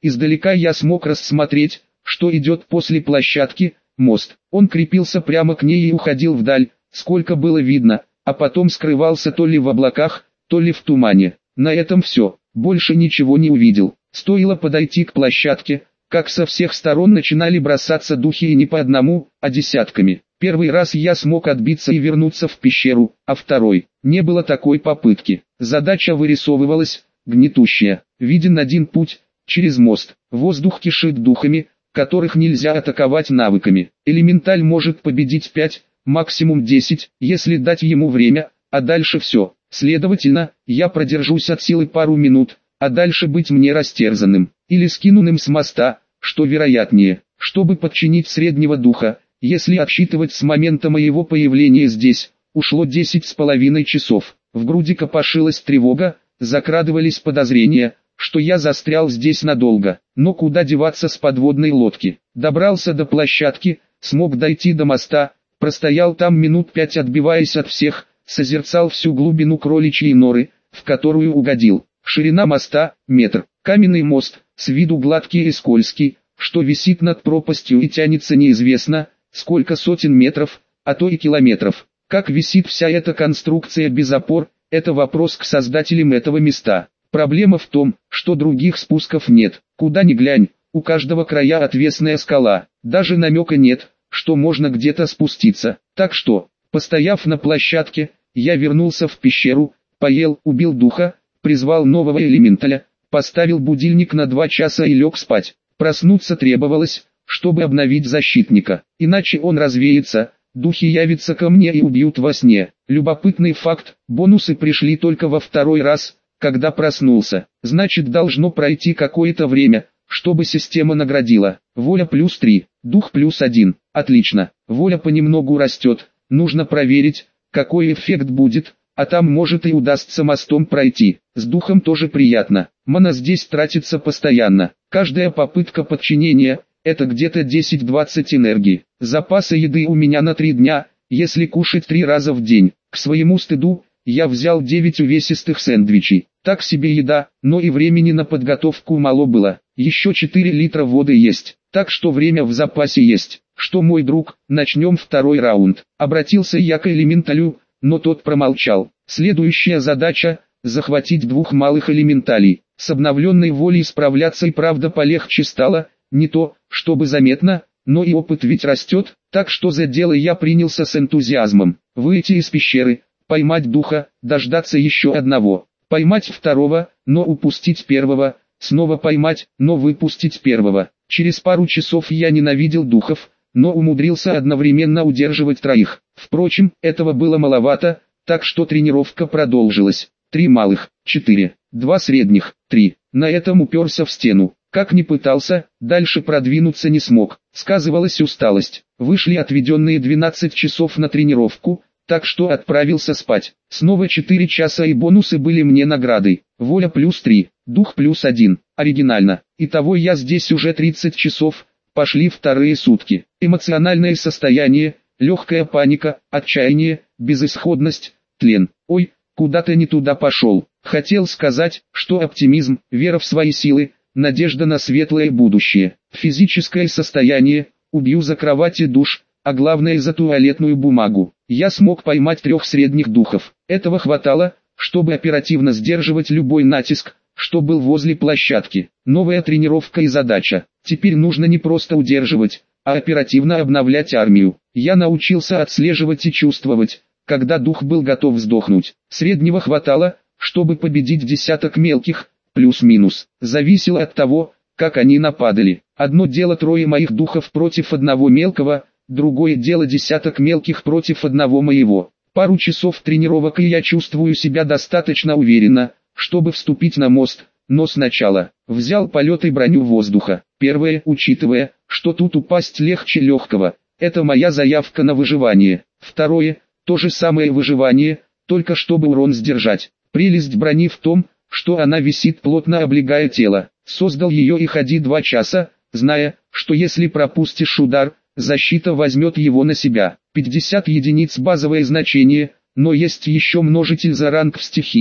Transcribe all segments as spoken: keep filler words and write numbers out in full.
Издалека я смог рассмотреть, что идет после площадки, мост. Он крепился прямо к ней и уходил вдаль, сколько было видно, а потом скрывался то ли в облаках, то ли в тумане. На этом все, больше ничего не увидел. Стоило подойти к площадке, как со всех сторон начинали бросаться духи и не по одному, а десятками. Первый раз я смог отбиться и вернуться в пещеру, а второй, не было такой попытки. Задача вырисовывалась, гнетущая. Виден один путь, через мост. Воздух кишит духами, которых нельзя атаковать навыками. Элементаль может победить пять, максимум десять, если дать ему время, а дальше все. Следовательно, я продержусь от силы пару минут, а дальше быть мне растерзанным, или скинутым с моста, что вероятнее, чтобы подчинить среднего духа, если отсчитывать с момента моего появления здесь, ушло десять с половиной часов. В груди копошилась тревога, закрадывались подозрения, что я застрял здесь надолго, но куда деваться с подводной лодки. Добрался до площадки, смог дойти до моста, простоял там минут пять, отбиваясь от всех, созерцал всю глубину кроличьей норы, в которую угодил. Ширина моста – метр. Каменный мост, с виду гладкий и скользкий, что висит над пропастью и тянется неизвестно, сколько сотен метров, а то и километров. Как висит вся эта конструкция без опор, это вопрос к создателям этого места. Проблема в том, что других спусков нет. Куда ни глянь, у каждого края отвесная скала. Даже намека нет, что можно где-то спуститься. Так что, постояв на площадке, я вернулся в пещеру, поел, убил духа, призвал нового элементаля, поставил будильник на два часа и лег спать. Проснуться требовалось, чтобы обновить защитника, иначе он развеется, духи явятся ко мне и убьют во сне. Любопытный факт, бонусы пришли только во второй раз, когда проснулся. Значит, должно пройти какое-то время, чтобы система наградила. Воля плюс три, дух плюс один. Отлично, воля понемногу растет, нужно проверить, какой эффект будет, а там может и удастся мостом пройти. С духом тоже приятно. Мана здесь тратится постоянно. Каждая попытка подчинения – это где-то десять-двадцать энергии. Запасы еды у меня на три дня, если кушать три раза в день. К своему стыду, я взял девять увесистых сэндвичей. Так себе еда, но и времени на подготовку мало было. Еще четыре литра воды есть, так что время в запасе есть. Что, мой друг, начнем второй раунд. Обратился я к элементалю, но тот промолчал. Следующая задача – захватить двух малых элементалей. С обновленной волей справляться и правда полегче стало, не то, чтобы заметно, но и опыт ведь растет, так что за дело я принялся с энтузиазмом. Выйти из пещеры, поймать духа, дождаться еще одного, поймать второго, но упустить первого, снова поймать, но выпустить первого. Через пару часов я ненавидел духов, но умудрился одновременно удерживать троих. Впрочем, этого было маловато, так что тренировка продолжилась. Три малых, четыре, два средних, три. На этом уперся в стену. Как ни пытался, дальше продвинуться не смог. Сказывалась усталость. Вышли отведенные двенадцать часов на тренировку, так что отправился спать. Снова четыре часа и бонусы были мне наградой. Воля плюс три, дух плюс один. Оригинально. Итого я здесь уже тридцать часов. Пошли вторые сутки. Эмоциональное состояние, легкая паника, отчаяние, безысходность, тлен. Ой, куда-то не туда пошел. Хотел сказать, что оптимизм, вера в свои силы, надежда на светлое будущее. Физическое состояние, убью за кровать и душ, а главное за туалетную бумагу. Я смог поймать трех средних духов. Этого хватало, чтобы оперативно сдерживать любой натиск, что был возле площадки. Новая тренировка и задача. Теперь нужно не просто удерживать, а оперативно обновлять армию. Я научился отслеживать и чувствовать, когда дух был готов сдохнуть. Среднего хватало, чтобы победить десяток мелких, плюс-минус. Зависело от того, как они нападали. Одно дело трое моих духов против одного мелкого, другое дело десяток мелких против одного моего. Пару часов тренировок и я чувствую себя достаточно уверенно, чтобы вступить на мост, но сначала взял полет и броню воздуха. Первое, учитывая, что тут упасть легче легкого, это моя заявка на выживание. Второе, то же самое выживание, только чтобы урон сдержать. Прелесть брони в том, что она висит плотно облегая тело. Создал ее и ходи два часа, зная, что если пропустишь удар, защита возьмет его на себя. пятьдесят единиц базовое значение, но есть еще множитель за ранг в стихии,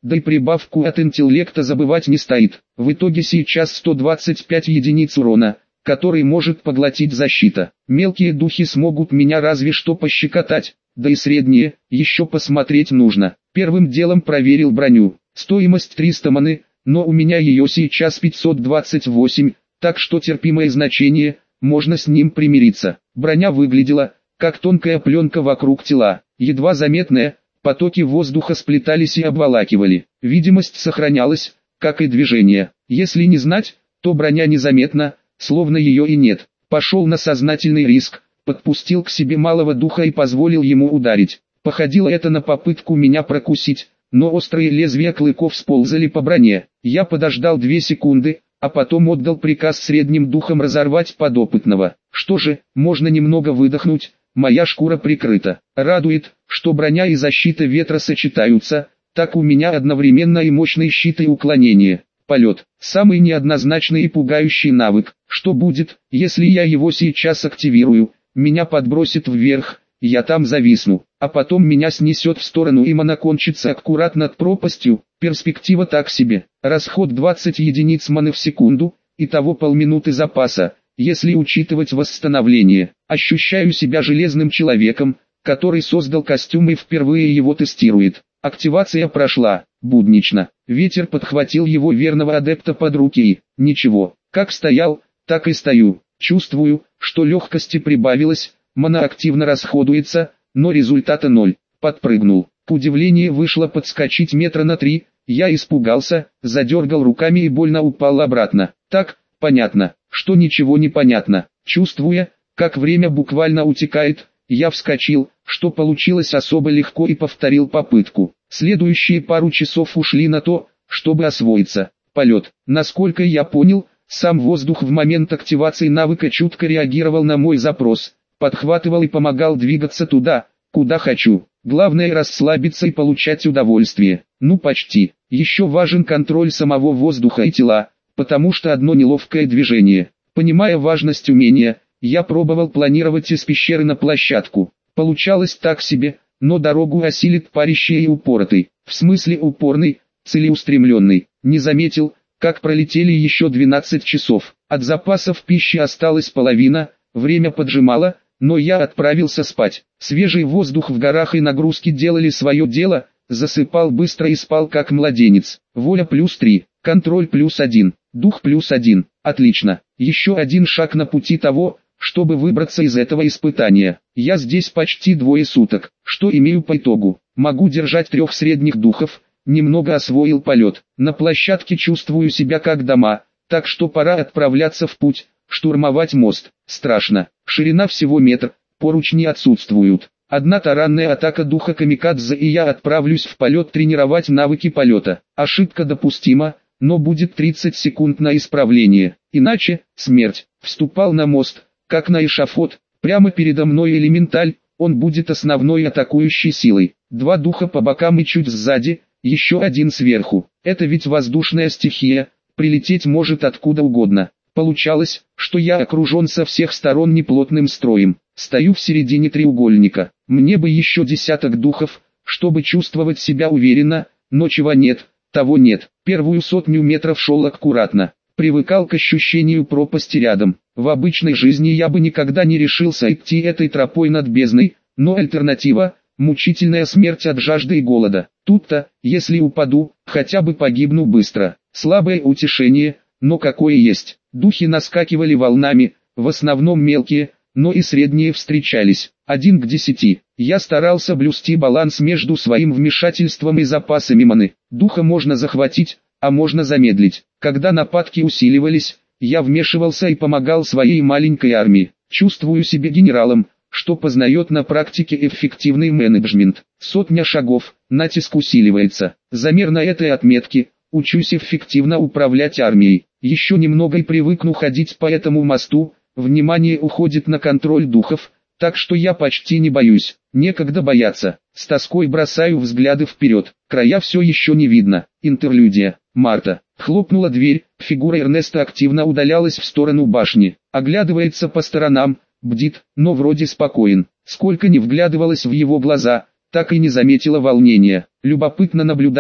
да и прибавку от интеллекта забывать не стоит. В итоге сейчас сто двадцать пять единиц урона, который может поглотить защита. Мелкие духи смогут меня разве что пощекотать, да и средние, еще посмотреть нужно. Первым делом проверил броню. Стоимость триста маны, но у меня ее сейчас пятьсот двадцать восемь, так что терпимое значение, можно с ним примириться. Броня выглядела, как тонкая пленка вокруг тела, едва заметная, потоки воздуха сплетались и обволакивали. Видимость сохранялась, как и движение. Если не знать, то броня незаметна, словно ее и нет. Пошел на сознательный риск, подпустил к себе малого духа и позволил ему ударить. Походило это на попытку меня прокусить, но острые лезвия клыков сползали по броне. Я подождал две секунды, а потом отдал приказ средним духам разорвать подопытного. Что же, можно немного выдохнуть, моя шкура прикрыта. Радует, что броня и защита ветра сочетаются, так у меня одновременно и мощный щит и уклонение. Полет – самый неоднозначный и пугающий навык. Что будет, если я его сейчас активирую? Меня подбросит вверх, я там зависну, а потом меня снесет в сторону и мана кончится аккурат над пропастью. Перспектива так себе. Расход двадцать единиц маны в секунду, итого полминуты запаса, если учитывать восстановление. Ощущаю себя железным человеком, который создал костюм и впервые его тестирует. Активация прошла, буднично. Ветер подхватил его верного адепта под руки и, ничего, как стоял, так и стою. Чувствую, что легкости прибавилось, мана активно расходуется, но результата ноль. Подпрыгнул. К удивлению вышло подскочить метра на три, я испугался, задергал руками и больно упал обратно. Так, понятно, что ничего не понятно. Чувствуя, как время буквально утекает, я вскочил, что получилось особо легко и повторил попытку. Следующие пару часов ушли на то, чтобы освоиться. Полет. Насколько я понял, сам воздух в момент активации навыка чутко реагировал на мой запрос, подхватывал и помогал двигаться туда, куда хочу. Главное расслабиться и получать удовольствие. Ну почти. Еще важен контроль самого воздуха и тела, потому что одно неловкое движение. Понимая важность умения, я пробовал планировать из пещеры на площадку. Получалось так себе, но дорогу осилит парящий и упоротый. В смысле упорный, целеустремленный. Не заметил, как пролетели еще двенадцать часов. От запасов пищи осталась половина, время поджимало, но я отправился спать. Свежий воздух в горах и нагрузки делали свое дело, засыпал быстро и спал как младенец. Воля плюс три, контроль плюс один, дух плюс один. Отлично. Еще один шаг на пути того, чтобы выбраться из этого испытания. Я здесь почти двое суток. Что имею по итогу? Могу держать трех средних духов, немного освоил полет. На площадке чувствую себя как дома, так что пора отправляться в путь, штурмовать мост. Страшно. Ширина всего метр, поручни отсутствуют. Одна таранная атака духа камикадзе и я отправлюсь в полет тренировать навыки полета. Ошибка допустима, но будет тридцать секунд на исправление. Иначе, смерть. Вступал на мост, как на эшафот, прямо передо мной элементаль, он будет основной атакующей силой. Два духа по бокам и чуть сзади, еще один сверху. Это ведь воздушная стихия, прилететь может откуда угодно. Получалось, что я окружен со всех сторон неплотным строем. Стою в середине треугольника. Мне бы еще десяток духов, чтобы чувствовать себя уверенно, но чего нет, того нет. Первую сотню метров шел аккуратно. Привыкал к ощущению пропасти рядом. В обычной жизни я бы никогда не решился идти этой тропой над бездной, но альтернатива – мучительная смерть от жажды и голода. Тут-то, если упаду, хотя бы погибну быстро. Слабое утешение, но какое есть. Духи наскакивали волнами, в основном мелкие, но и средние встречались. Один к десяти. Я старался блюсти баланс между своим вмешательством и запасами маны. Духа можно захватить, а можно замедлить. Когда нападки усиливались, я вмешивался и помогал своей маленькой армии. Чувствую себя генералом, что познает на практике эффективный менеджмент. Сотня шагов, натиск усиливается. Замер на этой отметке, учусь эффективно управлять армией. Еще немного и привыкну ходить по этому мосту, внимание уходит на контроль духов, так что я почти не боюсь. Некогда бояться. С тоской бросаю взгляды вперед. Края все еще не видно. Интерлюдия. Марта. Хлопнула дверь, фигура Эрнеста активно удалялась в сторону башни. Оглядывается по сторонам, бдит, но вроде спокоен. Сколько ни вглядывалась в его глаза, так и не заметила волнения. Любопытно наблюдать,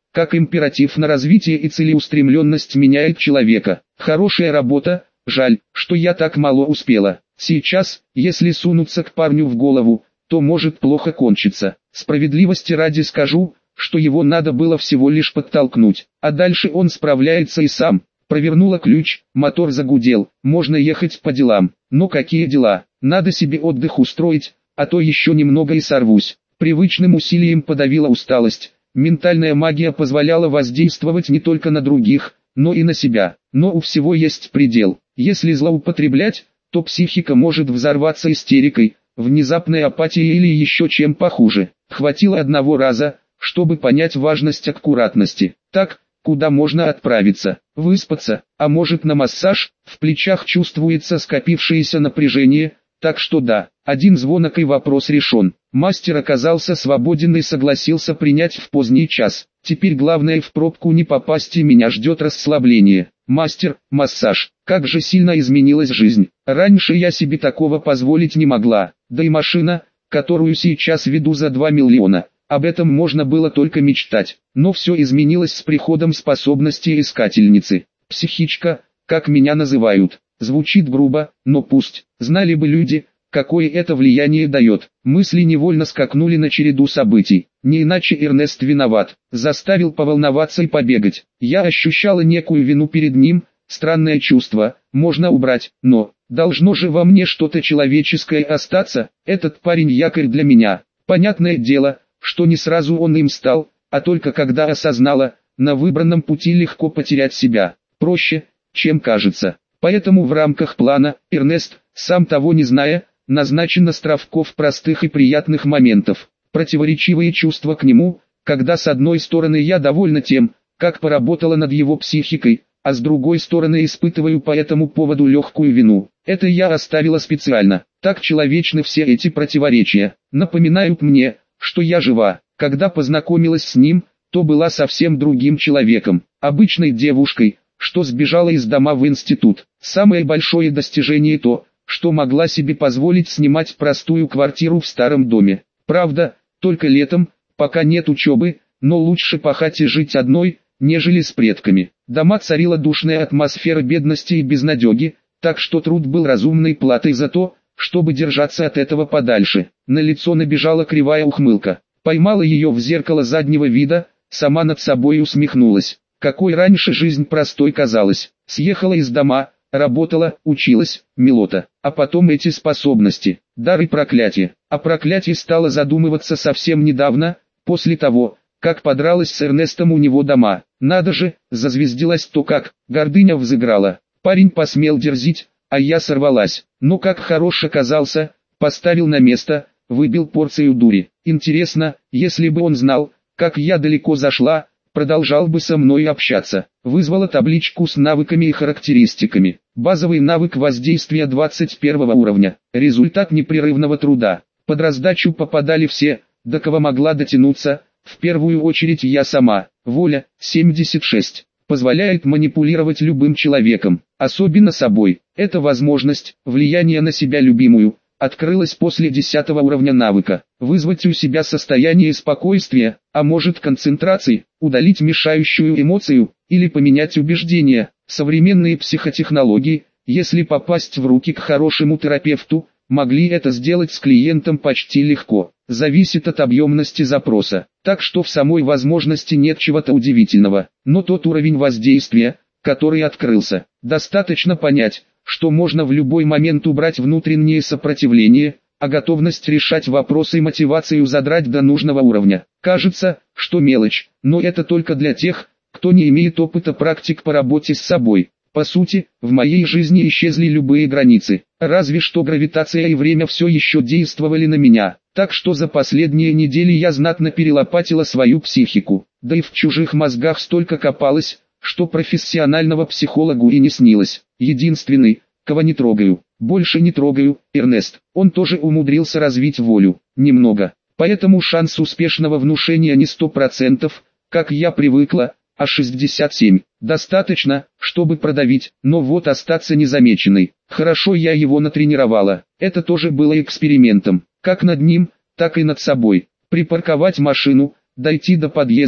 как императив на развитие и целеустремленность меняет человека. Хорошая работа, жаль, что я так мало успела. Сейчас, если сунуться к парню в голову, то может плохо кончиться. Справедливости ради скажу, что его надо было всего лишь подтолкнуть, а дальше он справляется и сам. Провернула ключ, мотор загудел, можно ехать по делам. Но какие дела, надо себе отдых устроить, а то еще немного и сорвусь. Привычным усилием подавила усталость. Ментальная магия позволяла воздействовать не только на других, но и на себя. Но у всего есть предел. Если злоупотреблять, то психика может взорваться истерикой, внезапной апатией или еще чем похуже. Хватило одного раза, чтобы понять важность аккуратности. Так, куда можно отправиться? Выспаться, а может на массаж? В плечах чувствуется скопившееся напряжение, так что да, один звонок и вопрос решен. Мастер оказался свободен и согласился принять в поздний час. Теперь главное в пробку не попасть, и меня ждет расслабление. Мастер, массаж, как же сильно изменилась жизнь. Раньше я себе такого позволить не могла, да и машина, которую сейчас веду за два миллиона. Об этом можно было только мечтать, но все изменилось с приходом способности искательницы. Психичка, как меня называют, звучит грубо, но пусть, знали бы люди, какое это влияние дает. Мысли невольно скакнули на череду событий. Не иначе Эрнест виноват, заставил поволноваться и побегать. Я ощущала некую вину перед ним, странное чувство, можно убрать, но, должно же во мне что-то человеческое остаться, этот парень якорь для меня. Понятное дело, что не сразу он им стал, а только когда осознала, на выбранном пути легко потерять себя. Проще, чем кажется. Поэтому в рамках плана, Эрнест, сам того не зная, назначен островков простых и приятных моментов. Противоречивые чувства к нему, когда с одной стороны я довольна тем, как поработала над его психикой, а с другой стороны испытываю по этому поводу легкую вину. Это я оставила специально. Так человечны все эти противоречия. Напоминают мне, что я жива. Когда познакомилась с ним, то была совсем другим человеком, обычной девушкой, что сбежала из дома в институт. Самое большое достижение то, что могла себе позволить снимать простую квартиру в старом доме. Правда, только летом, пока нет учебы, но лучше пахать и жить одной, нежели с предками. Дома царила душная атмосфера бедности и безнадеги, так что труд был разумной платой за то, чтобы держаться от этого подальше. На лицо набежала кривая ухмылка. Поймала ее в зеркало заднего вида, сама над собой усмехнулась. Какой раньше жизнь простой казалась. Съехала из дома, работала, училась, милота. А потом эти способности, дар и проклятие. О проклятии стала задумываться совсем недавно, после того, как подралась с Эрнестом у него дома. Надо же, зазвездилась то как, гордыня взыграла. Парень посмел дерзить, а я сорвалась. Но как хорош оказался, поставил на место, выбил порцию дури. Интересно, если бы он знал, как я далеко зашла, продолжал бы со мной общаться. Вызвала табличку с навыками и характеристиками. Базовый навык воздействия двадцать первого уровня. Результат непрерывного труда. Под раздачу попадали все, до кого могла дотянуться, в первую очередь я сама. Воля, семьдесят шесть. Позволяет манипулировать любым человеком, особенно собой. Эта возможность, влияние на себя любимую, открылась после десятого уровня навыка. Вызвать у себя состояние спокойствия, а может концентрации, удалить мешающую эмоцию, или поменять убеждения. Современные психотехнологии, если попасть в руки к хорошему терапевту, могли это сделать с клиентом почти легко. Зависит от объемности запроса. Так что в самой возможности нет чего-то удивительного. Но тот уровень воздействия, который открылся, достаточно понять, что можно в любой момент убрать внутреннее сопротивление, а готовность решать вопросы и мотивацию задрать до нужного уровня. Кажется, что мелочь, но это только для тех, кто не имеет опыта практик по работе с собой. По сути, в моей жизни исчезли любые границы, разве что гравитация и время все еще действовали на меня. Так что за последние недели я знатно перелопатила свою психику, да и в чужих мозгах столько копалось, что профессионального психологу и не снилось. Единственный, кого не трогаю, больше не трогаю, Эрнест. Он тоже умудрился развить волю, немного. Поэтому шанс успешного внушения не сто процентов, как я привыкла, а шестьдесят семь. Достаточно, чтобы продавить, но вот остаться незамеченной. Хорошо я его натренировала. Это тоже было экспериментом. Как над ним, так и над собой. Припарковать машину, дойти до подъезда,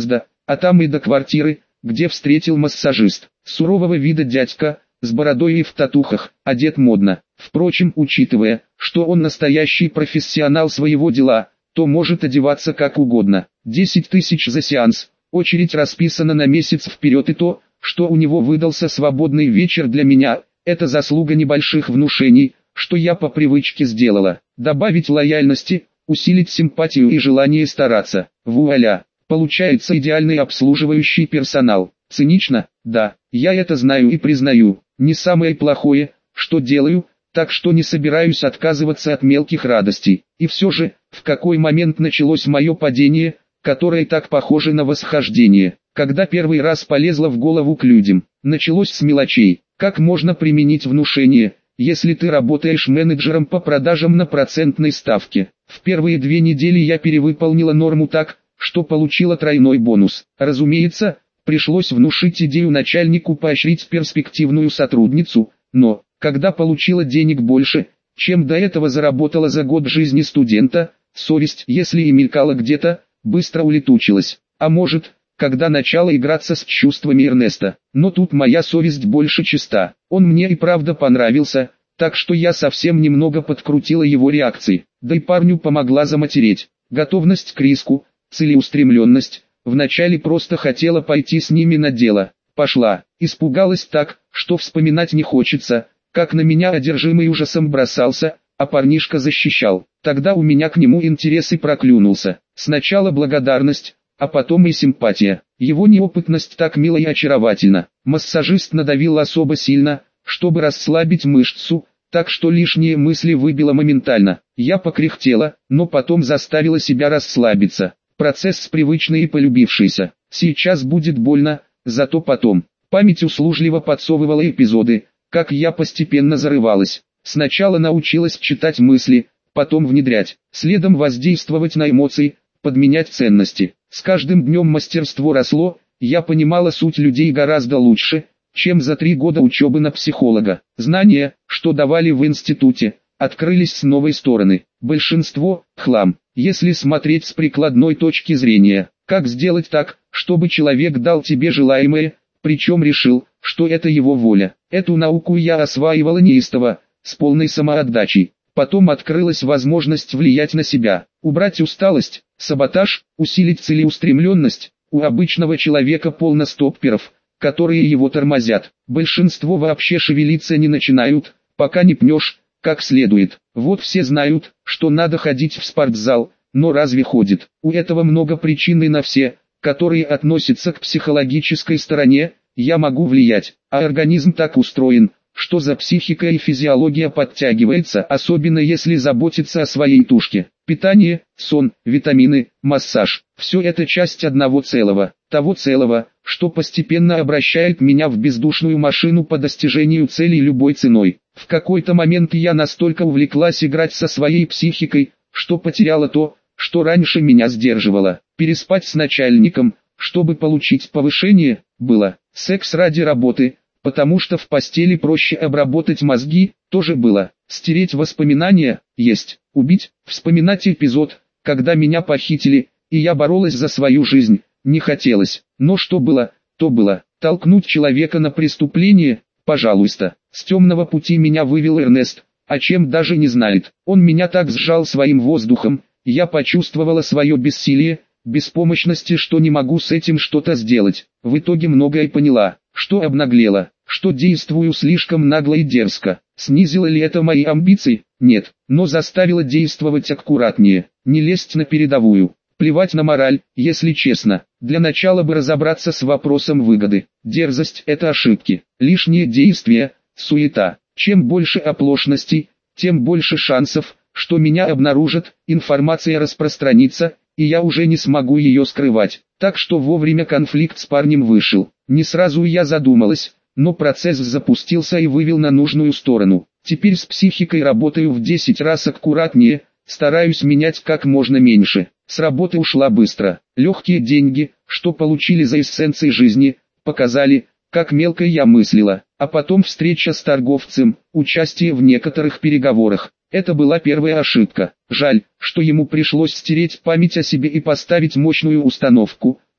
а там и до квартиры, где встретил массажист. Сурового вида дядька, с бородой и в татухах, одет модно. Впрочем, учитывая, что он настоящий профессионал своего дела, то может одеваться как угодно. десять тысяч за сеанс, очередь расписана на месяц вперед, и то, что у него выдался свободный вечер для меня, это заслуга небольших внушений, что я по привычке сделала. Добавить лояльности, усилить симпатию и желание стараться. Вуаля! Получается идеальный обслуживающий персонал. Цинично? Да, я это знаю и признаю. Не самое плохое, что делаю, так что не собираюсь отказываться от мелких радостей. И все же, в какой момент началось мое падение, которое так похоже на восхождение? Когда первый раз полезла в голову к людям. Началось с мелочей. Как можно применить внушение, если ты работаешь менеджером по продажам на процентной ставке? В первые две недели я перевыполнила норму так, что получила тройной бонус. Разумеется, пришлось внушить идею начальнику поощрить перспективную сотрудницу, но, когда получила денег больше, чем до этого заработала за год жизни студента, совесть, если и мелькала где-то, быстро улетучилась. А может, когда начала играться с чувствами Эрнеста. Но тут моя совесть больше чиста. Он мне и правда понравился, так что я совсем немного подкрутила его реакции. Да и парню помогла заматереть. Готовность к риску, целеустремленность. Вначале просто хотела пойти с ними на дело. Пошла. Испугалась так, что вспоминать не хочется, как на меня одержимый ужасом бросался, а парнишка защищал. Тогда у меня к нему интерес и проклюнулся. Сначала благодарность, а потом и симпатия. Его неопытность так мила и очаровательна. Массажист надавил особо сильно, чтобы расслабить мышцу, так что лишние мысли выбило моментально. Я покряхтела, но потом заставила себя расслабиться. Процесс привычный и полюбившийся. Сейчас будет больно, зато потом. Память услужливо подсовывала эпизоды, как я постепенно зарывалась. Сначала научилась читать мысли, потом внедрять, следом воздействовать на эмоции, подменять ценности. С каждым днем мастерство росло, я понимала суть людей гораздо лучше, чем за три года учебы на психолога. Знания, что давали в институте, открылись с новой стороны. Большинство – хлам, если смотреть с прикладной точки зрения. Как сделать так, чтобы человек дал тебе желаемое, причем решил, что это его воля. Эту науку я осваивала неистово, с полной самоотдачей. Потом открылась возможность влиять на себя, убрать усталость, саботаж, усилить целеустремленность. У обычного человека полно стопперов, которые его тормозят. Большинство вообще шевелиться не начинают, пока не пнешь, как следует. Вот все знают, что надо ходить в спортзал, но разве ходит? У этого много причин, и на все, которые относятся к психологической стороне, я могу влиять. А организм так устроен, что за психика и физиология подтягивается, особенно если заботиться о своей тушке. Питание, сон, витамины, массаж – все это часть одного целого. Того целого, что постепенно обращает меня в бездушную машину по достижению целей любой ценой. В какой-то момент я настолько увлеклась играть со своей психикой, что потеряла то, что раньше меня сдерживало. Переспать с начальником, чтобы получить повышение, было. Секс ради работы, потому что в постели проще обработать мозги, тоже было. Стереть воспоминания, есть. Убить, вспоминать эпизод, когда меня похитили, и я боролась за свою жизнь, не хотелось. Но что было, то было. Толкнуть человека на преступление, пожалуйста. С темного пути меня вывел Эрнест, о чем даже не знает. Он меня так сжал своим воздухом, я почувствовала свое бессилие, беспомощности, что не могу с этим что-то сделать. В итоге многое поняла, что обнаглела, что действую слишком нагло и дерзко. Снизило ли это мои амбиции? Нет, но заставило действовать аккуратнее, не лезть на передовую. Плевать на мораль, если честно. Для начала бы разобраться с вопросом выгоды. Дерзость – это ошибки, лишние действия, суета. Чем больше оплошностей, тем больше шансов, что меня обнаружат, информация распространится, и я уже не смогу ее скрывать. Так что вовремя конфликт с парнем вышел. Не сразу я задумалась, но процесс запустился и вывел на нужную сторону. Теперь с психикой работаю в десять раз аккуратнее, стараюсь менять как можно меньше. С работы ушла быстро. Легкие деньги, что получили за эссенции жизни, показали, как мелко я мыслила. А потом встреча с торговцем, участие в некоторых переговорах. Это была первая ошибка. Жаль, что ему пришлось стереть память о себе и поставить мощную установку,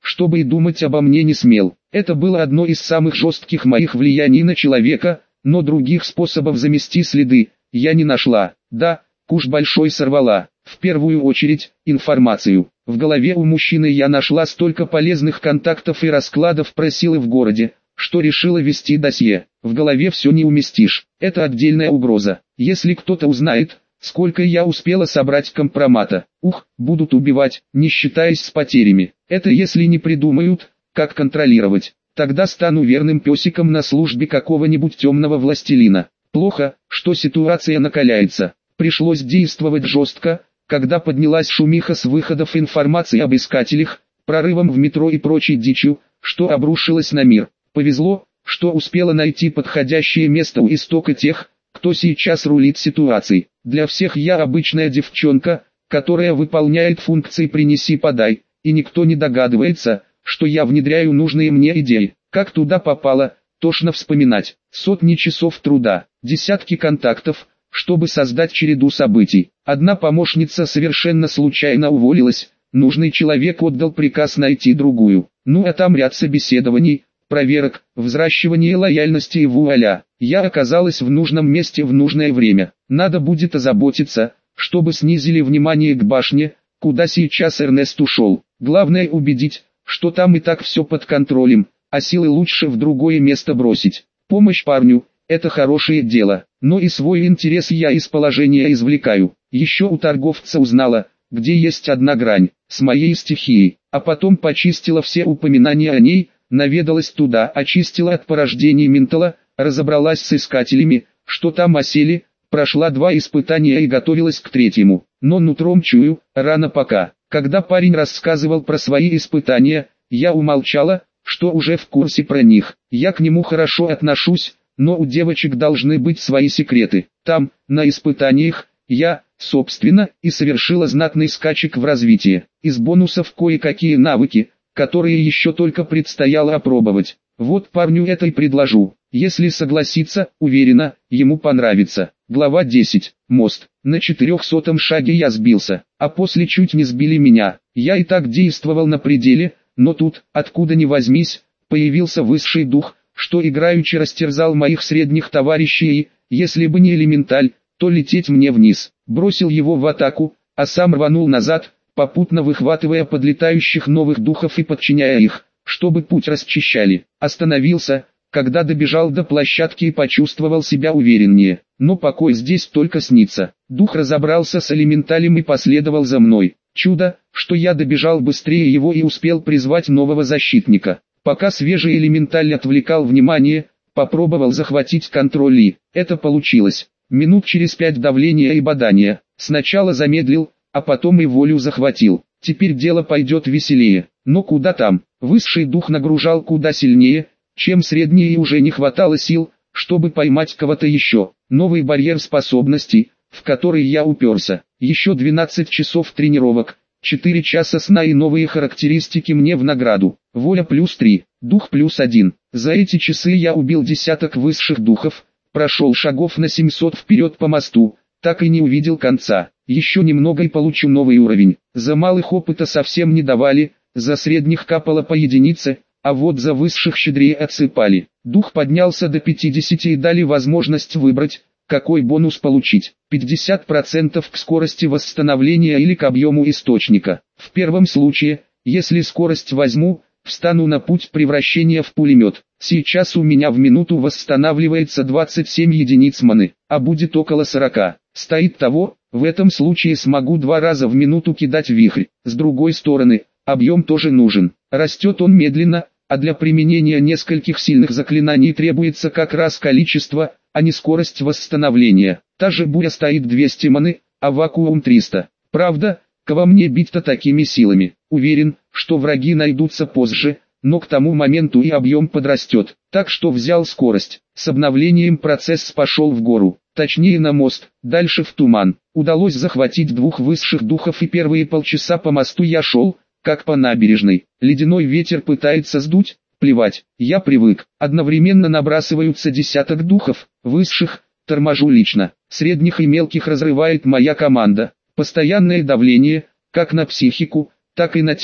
чтобы и думать обо мне не смел. Это было одно из самых жестких моих влияний на человека, но других способов замести следы я не нашла. Да, куш большой сорвала. В первую очередь, информацию. В голове у мужчины я нашла столько полезных контактов и раскладов про силы в городе, что решила вести досье. В голове все не уместишь. Это отдельная угроза. Если кто-то узнает, сколько я успела собрать компромата, ух, будут убивать, не считаясь с потерями. Это если не придумают, как контролировать. Тогда стану верным песиком на службе какого-нибудь темного властелина. Плохо, что ситуация накаляется. Пришлось действовать жестко, когда поднялась шумиха с выходов информации об искателях, прорывом в метро и прочей дичью, что обрушилось на мир. Повезло, что успела найти подходящее место у истока тех, кто сейчас рулит ситуацией. Для всех я обычная девчонка, которая выполняет функции «принеси-подай», и никто не догадывается, что я внедряю нужные мне идеи. Как туда попало, тошно вспоминать. Сотни часов труда, десятки контактов, чтобы создать череду событий. Одна помощница совершенно случайно уволилась, нужный человек отдал приказ найти другую. Ну а там ряд собеседований, проверок, взращивание лояльности и вуаля. Я оказалась в нужном месте в нужное время. Надо будет озаботиться, чтобы снизили внимание к башне, куда сейчас Эрнест ушел. Главное убедить, что там и так все под контролем, а силы лучше в другое место бросить. Помощь парню – это хорошее дело, но и свой интерес я из положения извлекаю. Еще у торговца узнала, где есть одна грань, с моей стихией, а потом почистила все упоминания о ней, наведалась туда, очистила от порождений ментала, разобралась с искателями, что там осели, прошла два испытания и готовилась к третьему. Но нутром чую, рано пока. Когда парень рассказывал про свои испытания, я умолчала, что уже в курсе про них. Я к нему хорошо отношусь, но у девочек должны быть свои секреты. Там, на испытаниях, я, собственно, и совершила знатный скачек в развитии. Из бонусов кое-какие навыки, которые еще только предстояло опробовать. Вот парню это и предложу. Если согласится, уверена, ему понравится. Глава десять. Мост. На четырехсотом шаге я сбился, а после чуть не сбили меня. Я и так действовал на пределе, но тут, откуда ни возьмись, появился высший дух, что играючи растерзал моих средних товарищей и, если бы не элементаль, то лететь мне вниз. Бросил его в атаку, а сам рванул назад, попутно выхватывая подлетающих новых духов и подчиняя их, чтобы путь расчищали. Остановился, когда добежал до площадки и почувствовал себя увереннее. Но покой здесь только снится. Дух разобрался с элементалем и последовал за мной. Чудо, что я добежал быстрее его и успел призвать нового защитника. Пока свежий элементаль отвлекал внимание, попробовал захватить контроль и это получилось. Минут через пять давления и бадания. Сначала замедлил, а потом и волю захватил. Теперь дело пойдет веселее. Но куда там? Высший дух нагружал куда сильнее, чем средний, и уже не хватало сил, чтобы поймать кого-то еще. Новый барьер способностей, в который я уперся. Еще двенадцать часов тренировок, четыре часа сна и новые характеристики мне в награду. Воля плюс три, дух плюс один. За эти часы я убил десяток высших духов, прошел шагов на семьсот вперед по мосту, так и не увидел конца. Еще немного и получу новый уровень. За малых опыта совсем не давали, за средних капало по единице, а вот за высших щедрее отсыпали. Дух поднялся до пятидесяти и дали возможность выбрать, какой бонус получить. пятьдесят процентов к скорости восстановления или к объему источника. В первом случае, если скорость возьму, встану на путь превращения в пулемет. Сейчас у меня в минуту восстанавливается двадцать семь единиц маны, а будет около сорока. Стоит того, в этом случае смогу два раза в минуту кидать вихрь. С другой стороны, объем тоже нужен. Растет он медленно, а для применения нескольких сильных заклинаний требуется как раз количество, а не скорость восстановления. Та же буря стоит двести маны, а вакуум триста. Правда, кого мне бить-то такими силами? Уверен, что враги найдутся позже, но к тому моменту и объем подрастет. Так что взял скорость. С обновлением процесс пошел в гору. Точнее на мост, дальше в туман. Удалось захватить двух высших духов, и первые полчаса по мосту я шел, как по набережной. Ледяной ветер пытается сдуть, плевать, я привык. Одновременно набрасываются десяток духов, высших, торможу лично. Средних и мелких разрывает моя команда. Постоянное давление, как на психику, так и на тело,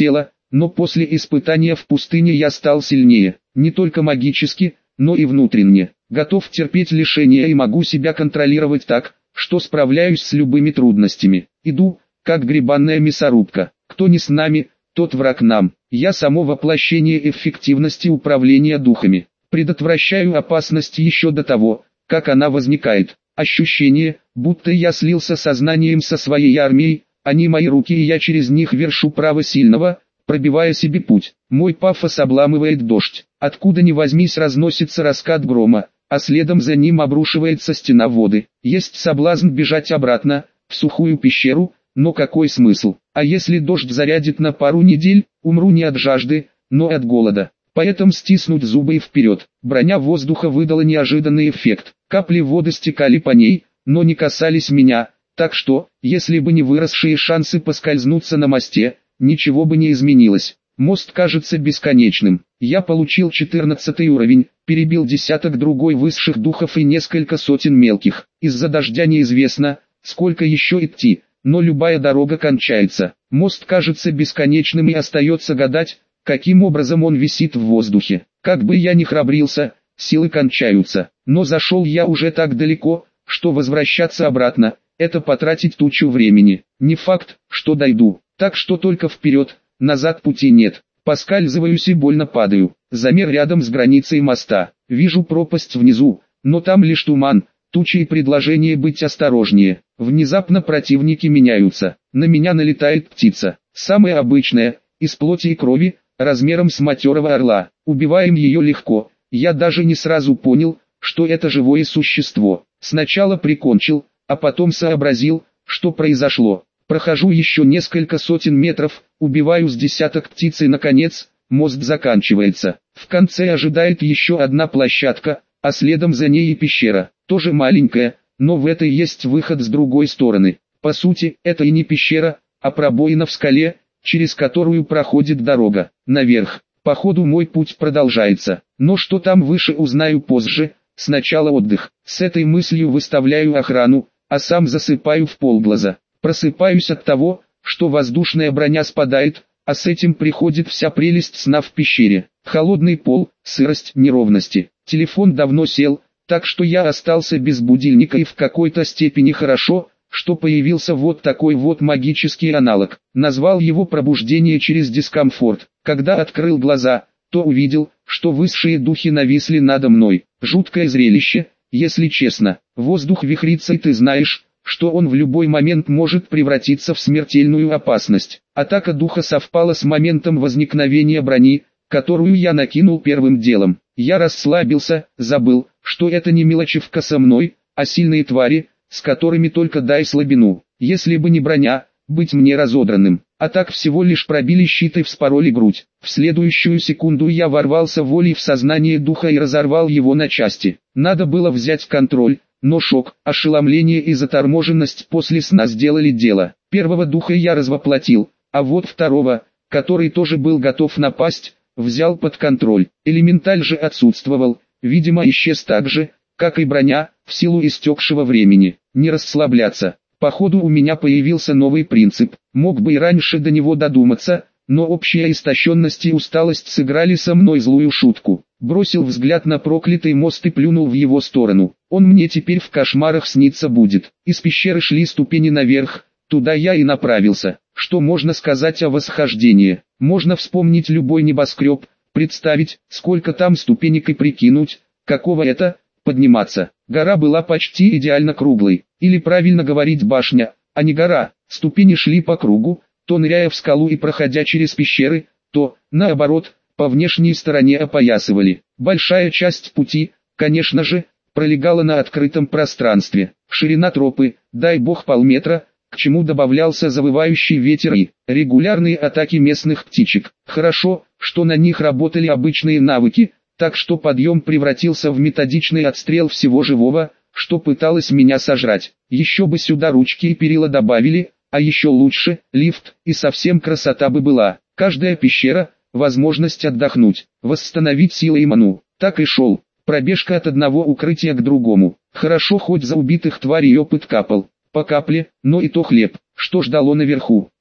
но после испытания в пустыне я стал сильнее, не только магически, но и внутренне. Готов терпеть лишения и могу себя контролировать так, что справляюсь с любыми трудностями. Иду, как грибанная мясорубка. Кто не с нами, тот враг нам. Я само воплощение эффективности управления духами. Предотвращаю опасность еще до того, как она возникает. Ощущение, будто я слился сознанием со своей армией, они мои руки и я через них вершу право сильного, пробивая себе путь. Мой пафос обламывает дождь. Откуда ни возьмись разносится раскат грома, а следом за ним обрушивается стена воды. Есть соблазн бежать обратно, в сухую пещеру, но какой смысл? А если дождь зарядит на пару недель, умру не от жажды, но от голода. Поэтому стиснуть зубы и вперед. Броня воздуха выдала неожиданный эффект. Капли воды стекали по ней, но не касались меня, так что, если бы не выросшие шансы поскользнуться на мосте, ничего бы не изменилось. Мост кажется бесконечным. Я получил четырнадцатый уровень, перебил десяток другой высших духов и несколько сотен мелких. Из-за дождя неизвестно, сколько еще идти, но любая дорога кончается. Мост кажется бесконечным и остается гадать, каким образом он висит в воздухе. Как бы я ни храбрился, силы кончаются. Но зашел я уже так далеко, что возвращаться обратно – это потратить тучу времени. Не факт, что дойду, так что только вперед, назад пути нет. Поскальзываюсь и больно падаю. Замер рядом с границей моста. Вижу пропасть внизу, но там лишь туман, тучи и предложение быть осторожнее. Внезапно противники меняются. На меня налетает птица. Самая обычная, из плоти и крови, размером с матерого орла. Убиваем ее легко. Я даже не сразу понял, что это живое существо. Сначала прикончил, а потом сообразил, что произошло. Прохожу еще несколько сотен метров, убиваю с десяток птиц и наконец, мост заканчивается. В конце ожидает еще одна площадка, а следом за ней и пещера. Тоже маленькая, но в этой есть выход с другой стороны. По сути, это и не пещера, а пробоина в скале, через которую проходит дорога. Наверх. По ходу мой путь продолжается. Но что там выше узнаю позже. Сначала отдых. С этой мыслью выставляю охрану, а сам засыпаю в полглаза. Просыпаюсь от того, что воздушная броня спадает, а с этим приходит вся прелесть сна в пещере. Холодный пол, сырость, неровности. Телефон давно сел, так что я остался без будильника, и в какой-то степени хорошо, что появился вот такой вот магический аналог. Назвал его пробуждение через дискомфорт. Когда открыл глаза, то увидел, что высшие духи нависли надо мной. Жуткое зрелище, если честно. Воздух вихрится, и ты знаешь, что он в любой момент может превратиться в смертельную опасность. Атака духа совпала с моментом возникновения брони, которую я накинул первым делом. Я расслабился, забыл, что это не мелочевка со мной, а сильные твари, с которыми только дай слабину. Если бы не броня, быть мне разодранным. А так всего лишь пробили щит и вспороли грудь. В следующую секунду я ворвался волей в сознание духа и разорвал его на части. Надо было взять контроль, но шок, ошеломление и заторможенность после сна сделали дело. Первого духа я развоплотил, а вот второго, который тоже был готов напасть, взял под контроль. Элементаль же отсутствовал, видимо исчез так же, как и броня, в силу истекшего времени. Не расслабляться. Походу у меня появился новый принцип. Мог бы и раньше до него додуматься, но общая истощенность и усталость сыграли со мной злую шутку. Бросил взгляд на проклятый мост и плюнул в его сторону. Он мне теперь в кошмарах снится будет. Из пещеры шли ступени наверх, туда я и направился. Что можно сказать о восхождении? Можно вспомнить любой небоскреб, представить, сколько там ступенек и прикинуть, каково это – подниматься. Гора была почти идеально круглой, или правильно говорить башня, а не гора. Ступени шли по кругу, то ныряя в скалу и проходя через пещеры, то, наоборот, по внешней стороне опоясывали. Большая часть пути, конечно же, пролегала на открытом пространстве. Ширина тропы, дай бог полметра, к чему добавлялся завывающий ветер и регулярные атаки местных птичек. Хорошо, что на них работали обычные навыки, так что подъем превратился в методичный отстрел всего живого, что пыталось меня сожрать. Еще бы сюда ручки и перила добавили, а еще лучше, лифт, и совсем красота бы была. Каждая пещера – возможность отдохнуть, восстановить силы и ману. Так и шел, пробежка от одного укрытия к другому. Хорошо хоть за убитых тварей опыт капал, по капле, но и то хлеб. Что ждало наверху?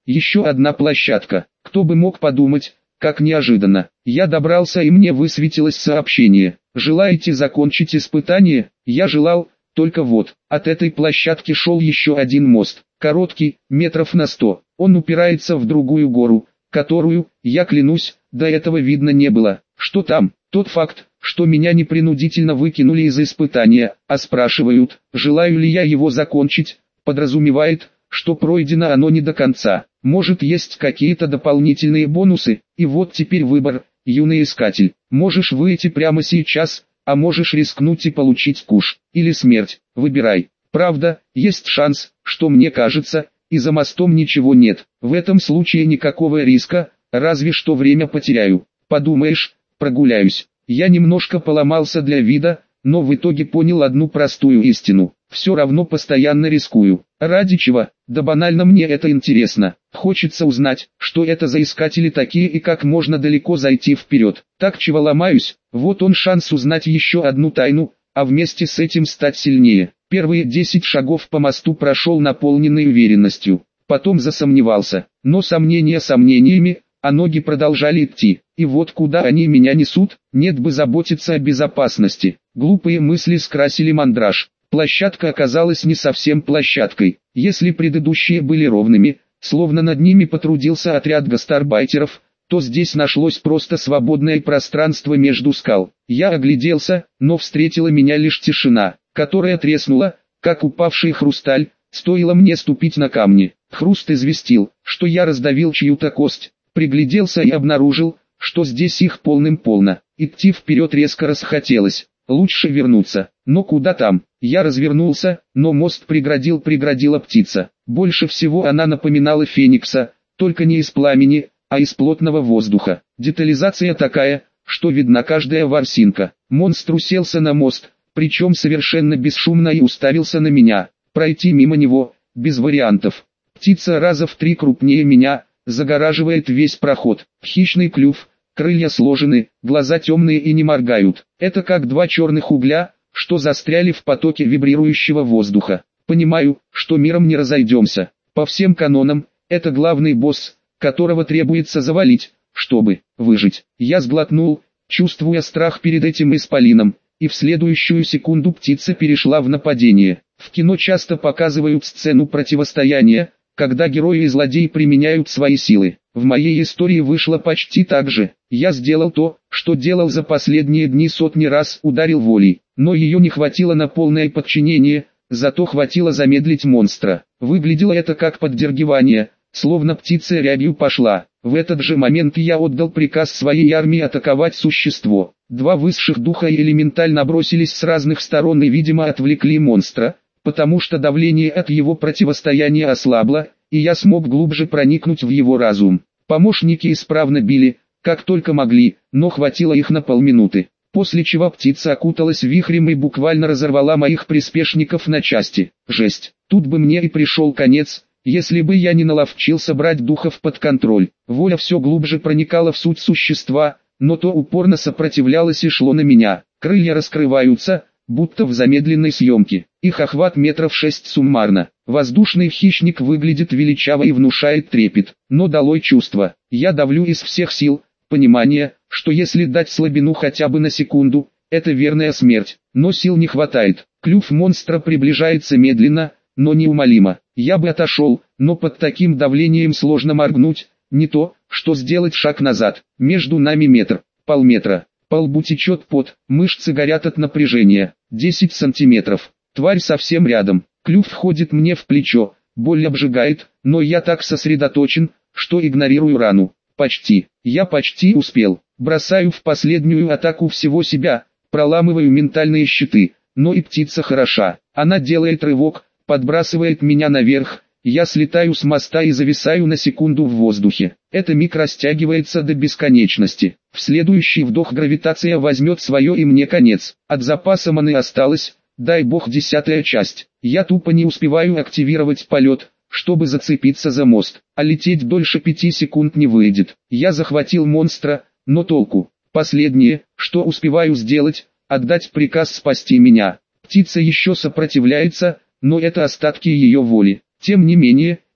Еще одна площадка. Кто бы мог подумать, как неожиданно. Я добрался и мне высветилось сообщение. Желаете закончить испытание? Я желал, только вот, от этой площадки шел еще один мост. Короткий, метров на сто. Он упирается в другую гору, которую, я клянусь, до этого видно не было. Что там? Тот факт, что меня непринудительно выкинули из испытания, а спрашивают, желаю ли я его закончить, подразумевает, что пройдено оно не до конца. Может, есть какие-то дополнительные бонусы, и вот теперь выбор, юный искатель. Можешь выйти прямо сейчас, а можешь рискнуть и получить куш, или смерть, выбирай. Правда, есть шанс, что мне кажется, и за мостом ничего нет. В этом случае никакого риска, разве что время потеряю. Подумаешь, прогуляюсь. Я немножко поломался для вида, но в итоге понял одну простую истину. Все равно постоянно рискую. Ради чего? Да банально мне это интересно. Хочется узнать, что это за искатели такие и как можно далеко зайти вперед. Так чего ломаюсь? Вот он шанс узнать еще одну тайну, а вместе с этим стать сильнее. Первые десять шагов по мосту прошел наполненный уверенностью. Потом засомневался. Но сомнения сомнениями, а ноги продолжали идти. И вот куда они меня несут, нет бы заботиться о безопасности. Глупые мысли скрасили мандраж. Площадка оказалась не совсем площадкой. Если предыдущие были ровными, словно над ними потрудился отряд гастарбайтеров, то здесь нашлось просто свободное пространство между скал. Я огляделся, но встретила меня лишь тишина, которая треснула, как упавший хрусталь, стоило мне ступить на камни. Хруст известил, что я раздавил чью-то кость. Пригляделся и обнаружил, что здесь их полным-полно. Идти вперед резко расхотелось. Лучше вернуться. Но куда там? Я развернулся, но мост преградил-преградила птица. Больше всего она напоминала феникса, только не из пламени, а из плотного воздуха. Детализация такая, что видна каждая ворсинка. Монстр уселся на мост, причем совершенно бесшумно и уставился на меня. Пройти мимо него, без вариантов. Птица раза в три крупнее меня, загораживает весь проход. Хищный клюв, крылья сложены, глаза темные и не моргают. Это как два черных угля, что застряли в потоке вибрирующего воздуха. Понимаю, что миром не разойдемся. По всем канонам, это главный босс, которого требуется завалить, чтобы выжить. Я сглотнул, чувствуя страх перед этим исполином, и в следующую секунду птица перешла в нападение. В кино часто показывают сцену противостояния, когда герои и злодеи применяют свои силы. В моей истории вышло почти так же. Я сделал то, что делал за последние дни сотни раз, ударил волей, но ее не хватило на полное подчинение, зато хватило замедлить монстра. Выглядело это как поддергивание, словно птица рябью пошла. В этот же момент я отдал приказ своей армии атаковать существо. Два высших духа и элементаль набросились с разных сторон и, видимо, отвлекли монстра, потому что давление от его противостояния ослабло, и я смог глубже проникнуть в его разум. Помощники исправно били, как только могли, но хватило их на полминуты. После чего птица окуталась вихрем и буквально разорвала моих приспешников на части. Жесть, тут бы мне и пришел конец, если бы я не наловчился брать духов под контроль. Воля все глубже проникала в суть существа, но то упорно сопротивлялось и шло на меня. Крылья раскрываются, будто в замедленной съемке. Их охват метров шесть суммарно. Воздушный хищник выглядит величаво и внушает трепет, но долой чувства. Я давлю из всех сил, понимание, что если дать слабину хотя бы на секунду, это верная смерть, но сил не хватает. Клюв монстра приближается медленно, но неумолимо. Я бы отошел, но под таким давлением сложно моргнуть, не то, что сделать шаг назад. Между нами метр, полметра. По лбу течет пот, мышцы горят от напряжения. десять сантиметров. Тварь совсем рядом. Клюв входит мне в плечо, боль обжигает, но я так сосредоточен, что игнорирую рану. Почти. Я почти успел. Бросаю в последнюю атаку всего себя, проламываю ментальные щиты, но и птица хороша. Она делает рывок, подбрасывает меня наверх, я слетаю с моста и зависаю на секунду в воздухе. Это миг растягивается до бесконечности. В следующий вдох гравитация возьмет свое и мне конец. От запаса маны осталось, дай бог, десятая часть. Я тупо не успеваю активировать полет, чтобы зацепиться за мост, а лететь дольше пяти секунд не выйдет. Я захватил монстра, но толку? Последнее, что успеваю сделать, отдать приказ спасти меня. Птица еще сопротивляется, но это остатки ее воли. Тем не менее,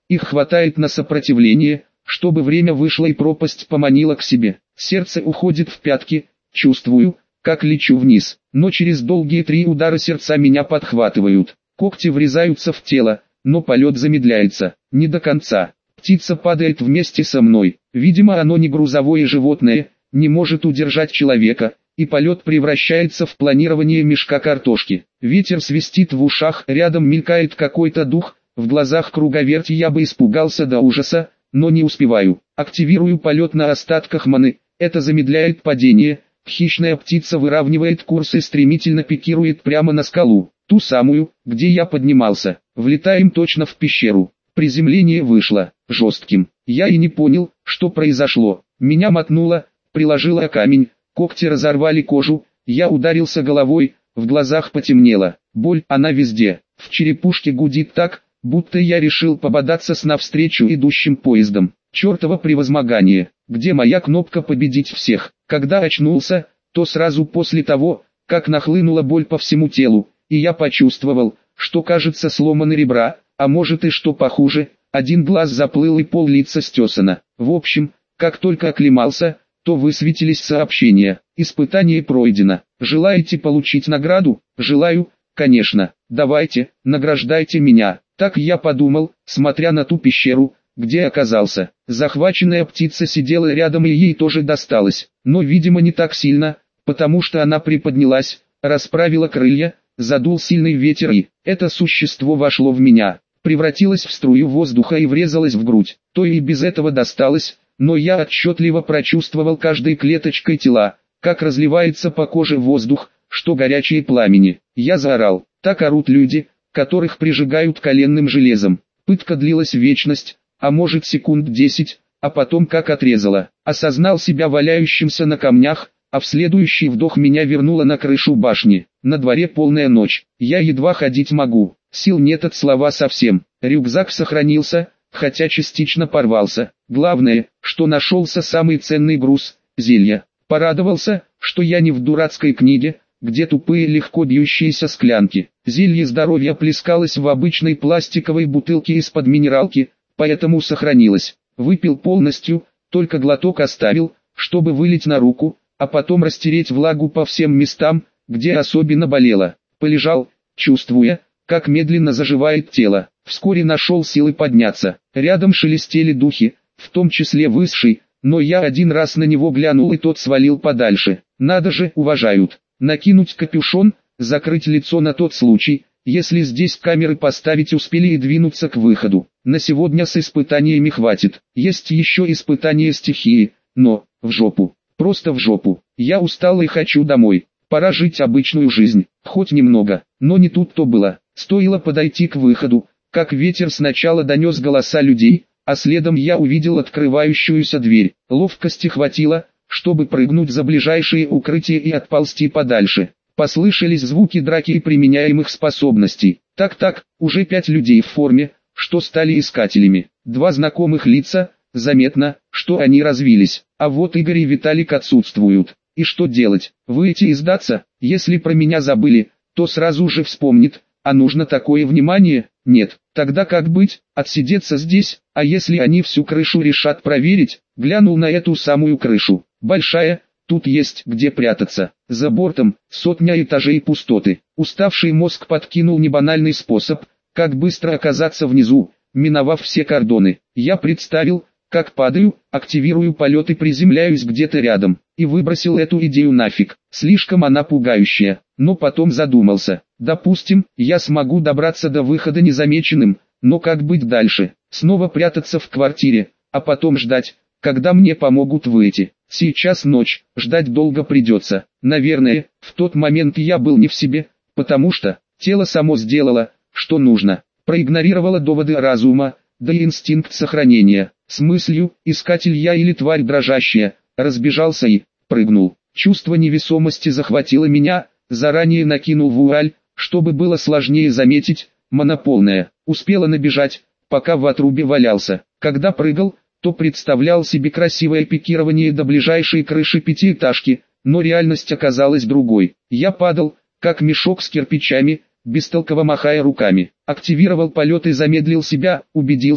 их хватает на сопротивление, чтобы время вышло и пропасть поманила к себе. Сердце уходит в пятки, чувствую, как лечу вниз, но через долгие три удара сердца меня подхватывают. Когти врезаются в тело, но полет замедляется, не до конца. Птица падает вместе со мной, видимо оно не грузовое животное, не может удержать человека, и полет превращается в планирование мешка картошки. Ветер свистит в ушах, рядом мелькает какой-то дух, в глазах круговерть, я бы испугался до ужаса, но не успеваю. Активирую полет на остатках маны, это замедляет падение, хищная птица выравнивает курс и стремительно пикирует прямо на скалу, ту самую, где я поднимался. Влетаем точно в пещеру. Приземление вышло жестким. Я и не понял, что произошло. Меня мотнуло, приложило о камень, когти разорвали кожу, я ударился головой, в глазах потемнело. Боль, она везде, в черепушке гудит так, будто я решил пободаться с навстречу идущим поездом. Чертово превозмогание, где моя кнопка победить всех? Когда очнулся, то сразу после того, как нахлынула боль по всему телу, и я почувствовал, что кажется сломаны ребра, а может и что похуже, один глаз заплыл и пол лица стесано. В общем, как только оклемался, то высветились сообщения. Испытание пройдено. Желаете получить награду? Желаю, конечно. Давайте, награждайте меня. Так я подумал, смотря на ту пещеру, где оказался. Захваченная птица сидела рядом и ей тоже досталось, но видимо не так сильно, потому что она приподнялась, расправила крылья, задул сильный ветер и это существо вошло в меня, превратилось в струю воздуха и врезалось в грудь. То и без этого досталось, но я отчетливо прочувствовал каждой клеточкой тела, как разливается по коже воздух, что горячее пламени. Я заорал, так орут люди, которых прижигают коленным железом. Пытка длилась вечность, а может секунд десять, а потом как отрезало. Осознал себя валяющимся на камнях, а в следующий вдох меня вернуло на крышу башни. На дворе полная ночь, я едва ходить могу, сил нет от слова совсем. Рюкзак сохранился, хотя частично порвался. Главное, что нашелся самый ценный груз – зелья. Порадовался, что я не в дурацкой книге, где тупые легко бьющиеся склянки. Зелье здоровья плескалось в обычной пластиковой бутылке из-под минералки, поэтому сохранилось. Выпил полностью, только глоток оставил, чтобы вылить на руку, а потом растереть влагу по всем местам, где особенно болело. Полежал, чувствуя, как медленно заживает тело. Вскоре нашел силы подняться. Рядом шелестели духи, в том числе высший, но я один раз на него глянул и тот свалил подальше. Надо же, уважают. Накинуть капюшон, закрыть лицо на тот случай, если здесь камеры поставить успели и двинуться к выходу. На сегодня с испытаниями хватит. Есть еще испытания стихии, но в жопу. Просто в жопу. Я устал и хочу домой. Пора жить обычную жизнь, хоть немного. Но не тут-то было. Стоило подойти к выходу, как ветер сначала донес голоса людей, а следом я увидел открывающуюся дверь. Ловкости хватило, чтобы прыгнуть за ближайшие укрытия и отползти подальше. Послышались звуки драки и применяемых способностей. Так-так, уже пять людей в форме, что стали искателями. Два знакомых лица, заметно, что они развились. А вот Игорь и Виталик отсутствуют. И что делать? Выйти и сдаться? Если про меня забыли, то сразу же вспомнит. А нужно такое внимание? Нет. Тогда как быть? Отсидеться здесь? А если они всю крышу решат проверить? Глянул на эту самую крышу. Большая, тут есть где прятаться. За бортом сотня этажей пустоты. Уставший мозг подкинул небанальный способ, как быстро оказаться внизу, миновав все кордоны. Я представил, как падаю, активирую полет и приземляюсь где-то рядом. И выбросил эту идею нафиг. Слишком она пугающая. Но потом задумался. Допустим, я смогу добраться до выхода незамеченным, но как быть дальше? Снова прятаться в квартире, а потом ждать, когда мне помогут выйти. Сейчас ночь, ждать долго придется. Наверное, в тот момент я был не в себе, потому что тело само сделало, что нужно. Проигнорировало доводы разума, да и инстинкт сохранения. С мыслью, искатель я или тварь дрожащая, разбежался и прыгнул. Чувство невесомости захватило меня, заранее накинул вуаль, чтобы было сложнее заметить, монополная. Успела набежать, пока в отрубе валялся. Когда прыгал, то представлял себе красивое пикирование до ближайшей крыши пятиэтажки, но реальность оказалась другой. Я падал, как мешок с кирпичами, бестолково махая руками. Активировал полет и замедлил себя, убедился,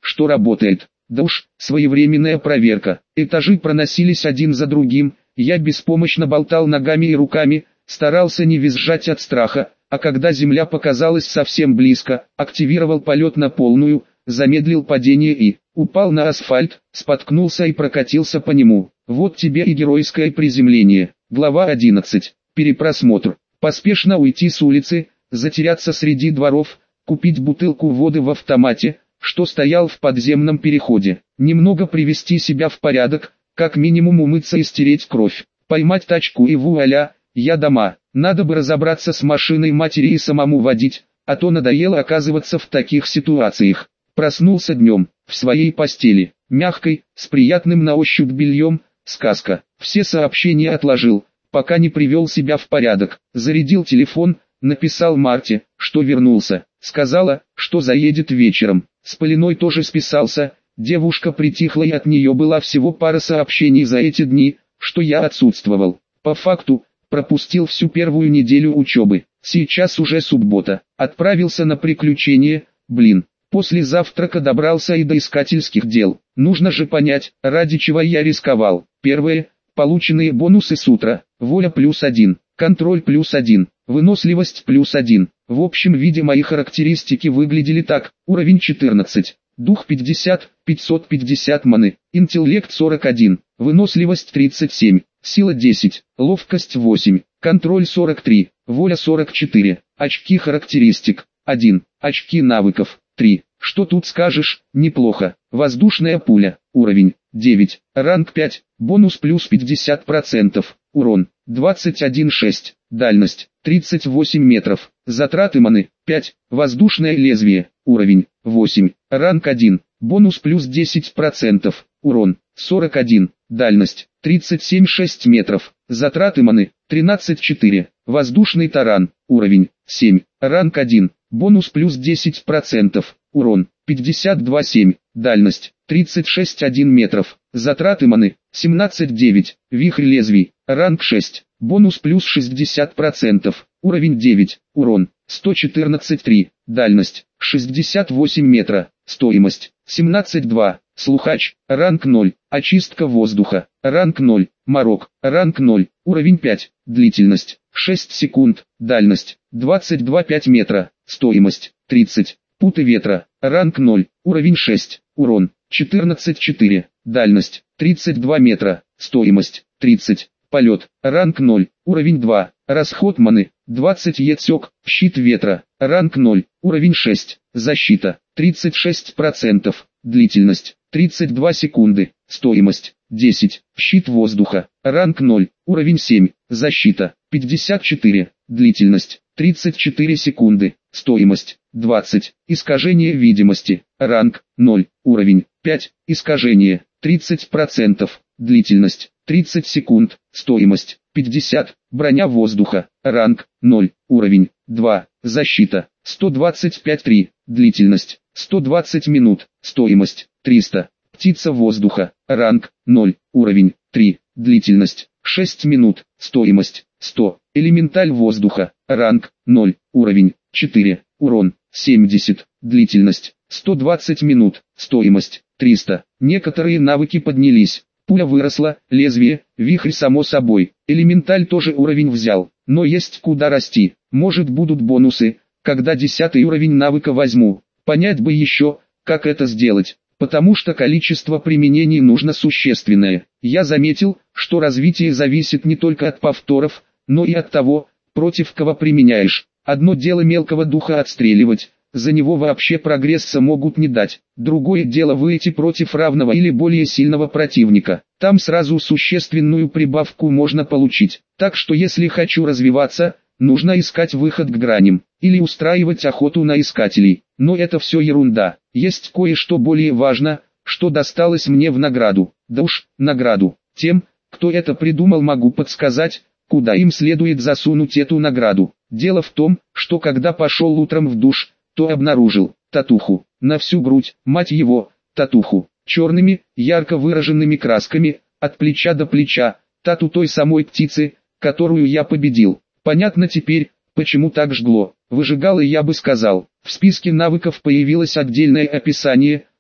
что работает. Да уж, своевременная проверка. Этажи проносились один за другим, я беспомощно болтал ногами и руками, старался не визжать от страха, а когда земля показалась совсем близко, активировал полет на полную, замедлил падение и упал на асфальт, споткнулся и прокатился по нему. Вот тебе и геройское приземление. Глава одиннадцать. Перепросмотр. Поспешно уйти с улицы, затеряться среди дворов, купить бутылку воды в автомате, что стоял в подземном переходе, немного привести себя в порядок, как минимум умыться и стереть кровь, поймать тачку и вуаля, я дома. Надо бы разобраться с машиной матери и самому водить, а то надоело оказываться в таких ситуациях. Проснулся днем, в своей постели, мягкой, с приятным на ощупь бельем, сказка. Все сообщения отложил, пока не привел себя в порядок. Зарядил телефон, написал Марте, что вернулся. Сказала, что заедет вечером. С Полиной тоже списался. Девушка притихла, и от нее была всего пара сообщений за эти дни, что я отсутствовал. По факту, пропустил всю первую неделю учебы. Сейчас уже суббота. Отправился на приключение, блин. После завтрака добрался и до искательских дел. Нужно же понять, ради чего я рисковал. Первое. Полученные бонусы с утра. Воля плюс один. Контроль плюс один. Выносливость плюс один. В общем виде мои характеристики выглядели так. Уровень четырнадцать. Дух пятьдесят, пятьсот пятьдесят маны. Интеллект сорок один. Выносливость тридцать семь. Сила десять. Ловкость восемь. Контроль сорок три. Воля сорок четыре. Очки характеристик. один. Очки навыков. три. Что тут скажешь, неплохо. Воздушная пуля. Уровень девять. Ранг пять. Бонус плюс пятьдесят процентов. Урон двадцать один шесть. Дальность тридцать восемь метров. Затраты маны пять. Воздушное лезвие. Уровень восемь. Ранг один. Бонус плюс десять процентов. Урон сорок один. Дальность тридцать семь шесть метров. Затраты маны тринадцать четыре. Воздушный таран. Уровень семь. Ранг один. Бонус плюс десять процентов. Урон пятьдесят два семь. Дальность тридцать шесть один метров. Затраты маны семнадцать девять. Вихрь лезвий. Ранг шесть. Бонус плюс шестьдесят процентов. Уровень девять. Урон сто четырнадцать три. Дальность шестьдесят восемь метра. Стоимость семнадцать два. Слухач. Ранг ноль. Очистка воздуха. Ранг ноль. Марок. Ранг ноль. Уровень пять. Длительность шесть секунд. Дальность двадцать два пять метра. Стоимость тридцать. Путы ветра. Ранг ноль. Уровень шесть. Урон четырнадцать четыре. Дальность тридцать два метра. Стоимость тридцать. Полет. Ранг ноль. Уровень два. Расход маны двадцать ецек. Щит ветра. Ранг ноль. Уровень шесть. Защита тридцать шесть процентов. Длительность тридцать два секунды. Стоимость десять. Щит воздуха. Ранг ноль. Уровень семь. Защита пятьдесят четыре. Длительность тридцать четыре секунды. Стоимость двадцать. Искажение видимости. Ранг ноль. Уровень пять. Искажение тридцать процентов. Длительность тридцать секунд. Стоимость пятьдесят. Броня воздуха. Ранг ноль. Уровень два. Защита сто двадцать пять три. Длительность сто двадцать минут. Стоимость триста. Птица воздуха. Ранг ноль. Уровень три. Длительность шесть минут. Стоимость сто. Элементаль воздуха. Ранг ноль. Уровень четыре. Урон семьдесят. Длительность сто двадцать минут. Стоимость триста. Некоторые навыки поднялись. Пуля выросла, лезвие, вихрь само собой. Элементаль тоже уровень взял, но есть куда расти. Может будут бонусы, когда десятый уровень навыка возьму. Понять бы еще, как это сделать, потому что количество применений нужно существенное. Я заметил, что развитие зависит не только от повторов, но и от того, против кого применяешь. Одно дело мелкого духа отстреливать, за него вообще прогресса могут не дать. Другое дело выйти против равного или более сильного противника. Там сразу существенную прибавку можно получить. Так что если хочу развиваться, нужно искать выход к граням, или устраивать охоту на искателей. Но это все ерунда. Есть кое-что более важно, что досталось мне в награду. Да уж, награду. Тем, кто это придумал, могу подсказать, куда им следует засунуть эту награду. Дело в том, что когда пошел утром в душ, то обнаружил татуху на всю грудь, мать его, татуху, черными, ярко выраженными красками, от плеча до плеча, тату той самой птицы, которую я победил. Понятно теперь, почему так жгло. Выжигало, я бы сказал. В списке навыков появилось отдельное описание,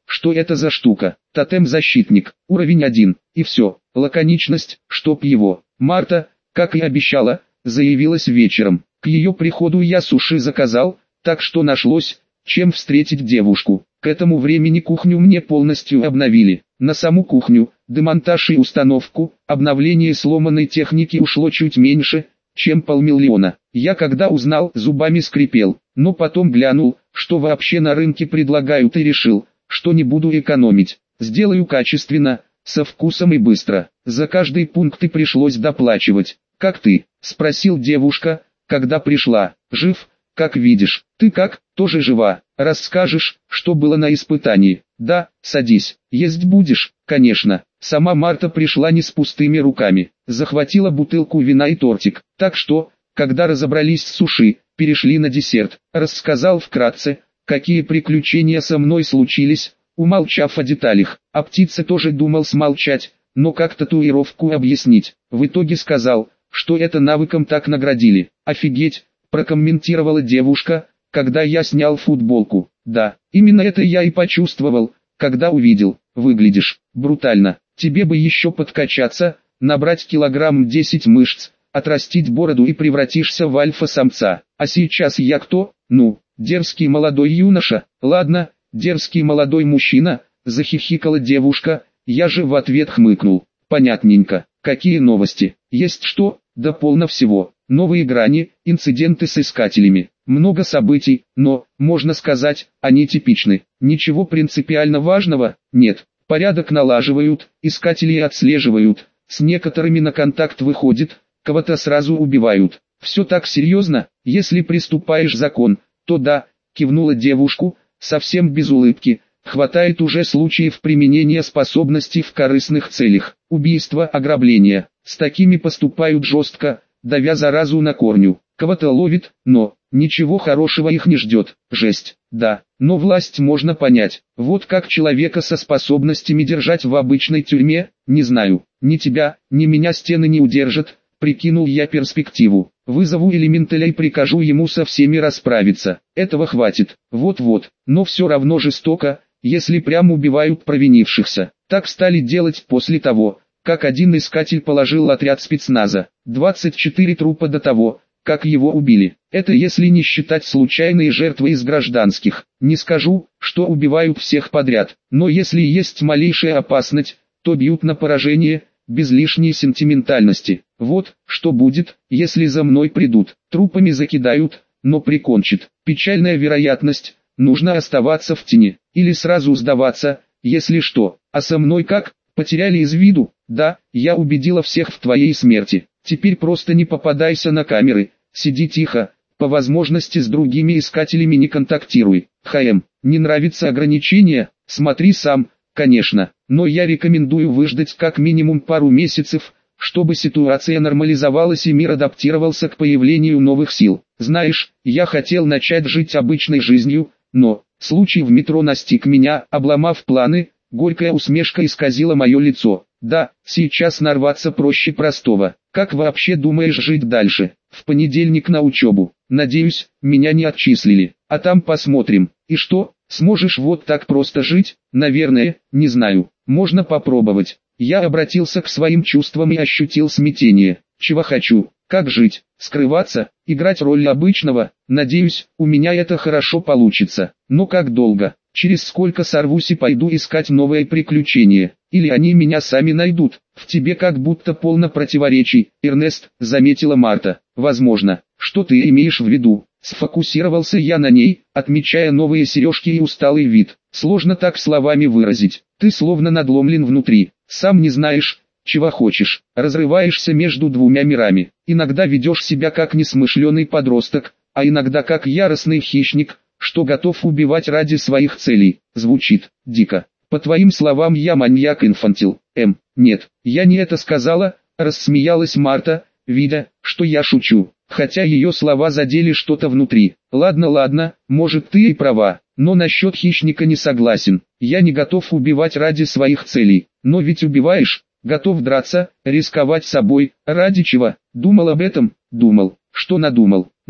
что это за штука. Тотем-защитник, уровень один, и все. Лаконичность, чтоб его. Марта, как и обещала, заявилась вечером. К ее приходу я суши заказал, так что нашлось, чем встретить девушку. К этому времени кухню мне полностью обновили. На саму кухню, демонтаж и установку, обновление сломанной техники ушло чуть меньше, чем полмиллиона. Я когда узнал, зубами скрипел, но потом глянул, что вообще на рынке предлагают, и решил, что не буду экономить. Сделаю качественно, со вкусом и быстро. За каждый пункт и пришлось доплачивать. «Как ты?» – спросил девушка, когда пришла. «Жив, как видишь. Ты как, тоже жива? Расскажешь, что было на испытании?» «Да, садись. Есть будешь?» «Конечно». Сама Марта пришла не с пустыми руками. Захватила бутылку вина и тортик. Так что, когда разобрались с суши, перешли на десерт. Рассказал вкратце, какие приключения со мной случились, умолчав о деталях. А птица тоже думал смолчать, но как татуировку объяснить. В итоге сказал, что это навыком так наградили. «Офигеть», прокомментировала девушка, когда я снял футболку. «Да, именно это я и почувствовал, когда увидел. Выглядишь брутально. Тебе бы еще подкачаться, набрать килограмм десять мышц, отрастить бороду и превратишься в альфа-самца. А сейчас я кто? Ну, дерзкий молодой юноша. Ладно, дерзкий молодой мужчина», захихикала девушка, я же в ответ хмыкнул. «Понятненько. Какие новости? Есть что?» «Да полно всего. Новые грани, инциденты с искателями. Много событий, но, можно сказать, они типичны. Ничего принципиально важного, нет. Порядок налаживают, искатели отслеживают, с некоторыми на контакт выходит, кого-то сразу убивают. Все так серьезно, если приступаешь закон, то да», кивнула девушку, совсем без улыбки. «Хватает уже случаев применения способностей в корыстных целях. Убийства, ограбления. С такими поступают жестко, давя заразу на корню. Кого-то ловит, но ничего хорошего их не ждет. Жесть, да, но власть можно понять. Вот как человека со способностями держать в обычной тюрьме, не знаю. Ни тебя, ни меня стены не удержат», прикинул я перспективу. «Вызову элементаля и прикажу ему со всеми расправиться. Этого хватит. Вот-вот, но все равно жестоко, если прям убивают провинившихся. Так стали делать после того, как один искатель положил отряд спецназа. двадцать четыре трупа до того, как его убили. Это если не считать случайные жертвы из гражданских. Не скажу, что убивают всех подряд, но если есть малейшая опасность, то бьют на поражение, без лишней сентиментальности. Вот, что будет, если за мной придут. Трупами закидают, но прикончат. Печальная вероятность, нужно оставаться в тени, или сразу сдаваться, если что. А со мной как? Потеряли из виду? Да, я убедила всех в твоей смерти. Теперь просто не попадайся на камеры, сиди тихо, по возможности с другими искателями не контактируй. ХМ, не нравится ограничение? Смотри сам, конечно, но я рекомендую выждать как минимум пару месяцев, чтобы ситуация нормализовалась и мир адаптировался к появлению новых сил. Знаешь, я хотел начать жить обычной жизнью, но случай в метро настиг меня, обломав планы. Горькая усмешка исказила мое лицо. «Да, сейчас нарваться проще простого. Как вообще думаешь жить дальше? В понедельник на учебу. Надеюсь, меня не отчислили. А там посмотрим. И что, сможешь вот так просто жить? Наверное, не знаю. Можно попробовать». Я обратился к своим чувствам и ощутил смятение. Чего хочу? Как жить? Скрываться? Играть роль обычного? Надеюсь, у меня это хорошо получится. Но как долго? Через сколько сорвусь и пойду искать новые приключения? Или они меня сами найдут? В тебе как будто полно противоречий, Эрнест, заметила Марта. Возможно. Что ты имеешь в виду? Сфокусировался я на ней, отмечая новые сережки и усталый вид. Сложно так словами выразить. Ты словно надломлен внутри. Сам не знаешь, чего хочешь. Разрываешься между двумя мирами. Иногда ведешь себя как несмышленый подросток, а иногда как яростный хищник, что готов убивать ради своих целей. Звучит дико. По твоим словам, я маньяк-инфантил. Эм, нет, я не это сказала, рассмеялась Марта, видя, что я шучу. Хотя ее слова задели что-то внутри. Ладно, ладно, может ты и права, но насчет хищника не согласен. Я не готов убивать ради своих целей. Но ведь убиваешь, готов драться, рисковать собой, ради чего? Думал об этом? Думал. Что надумал? Ну,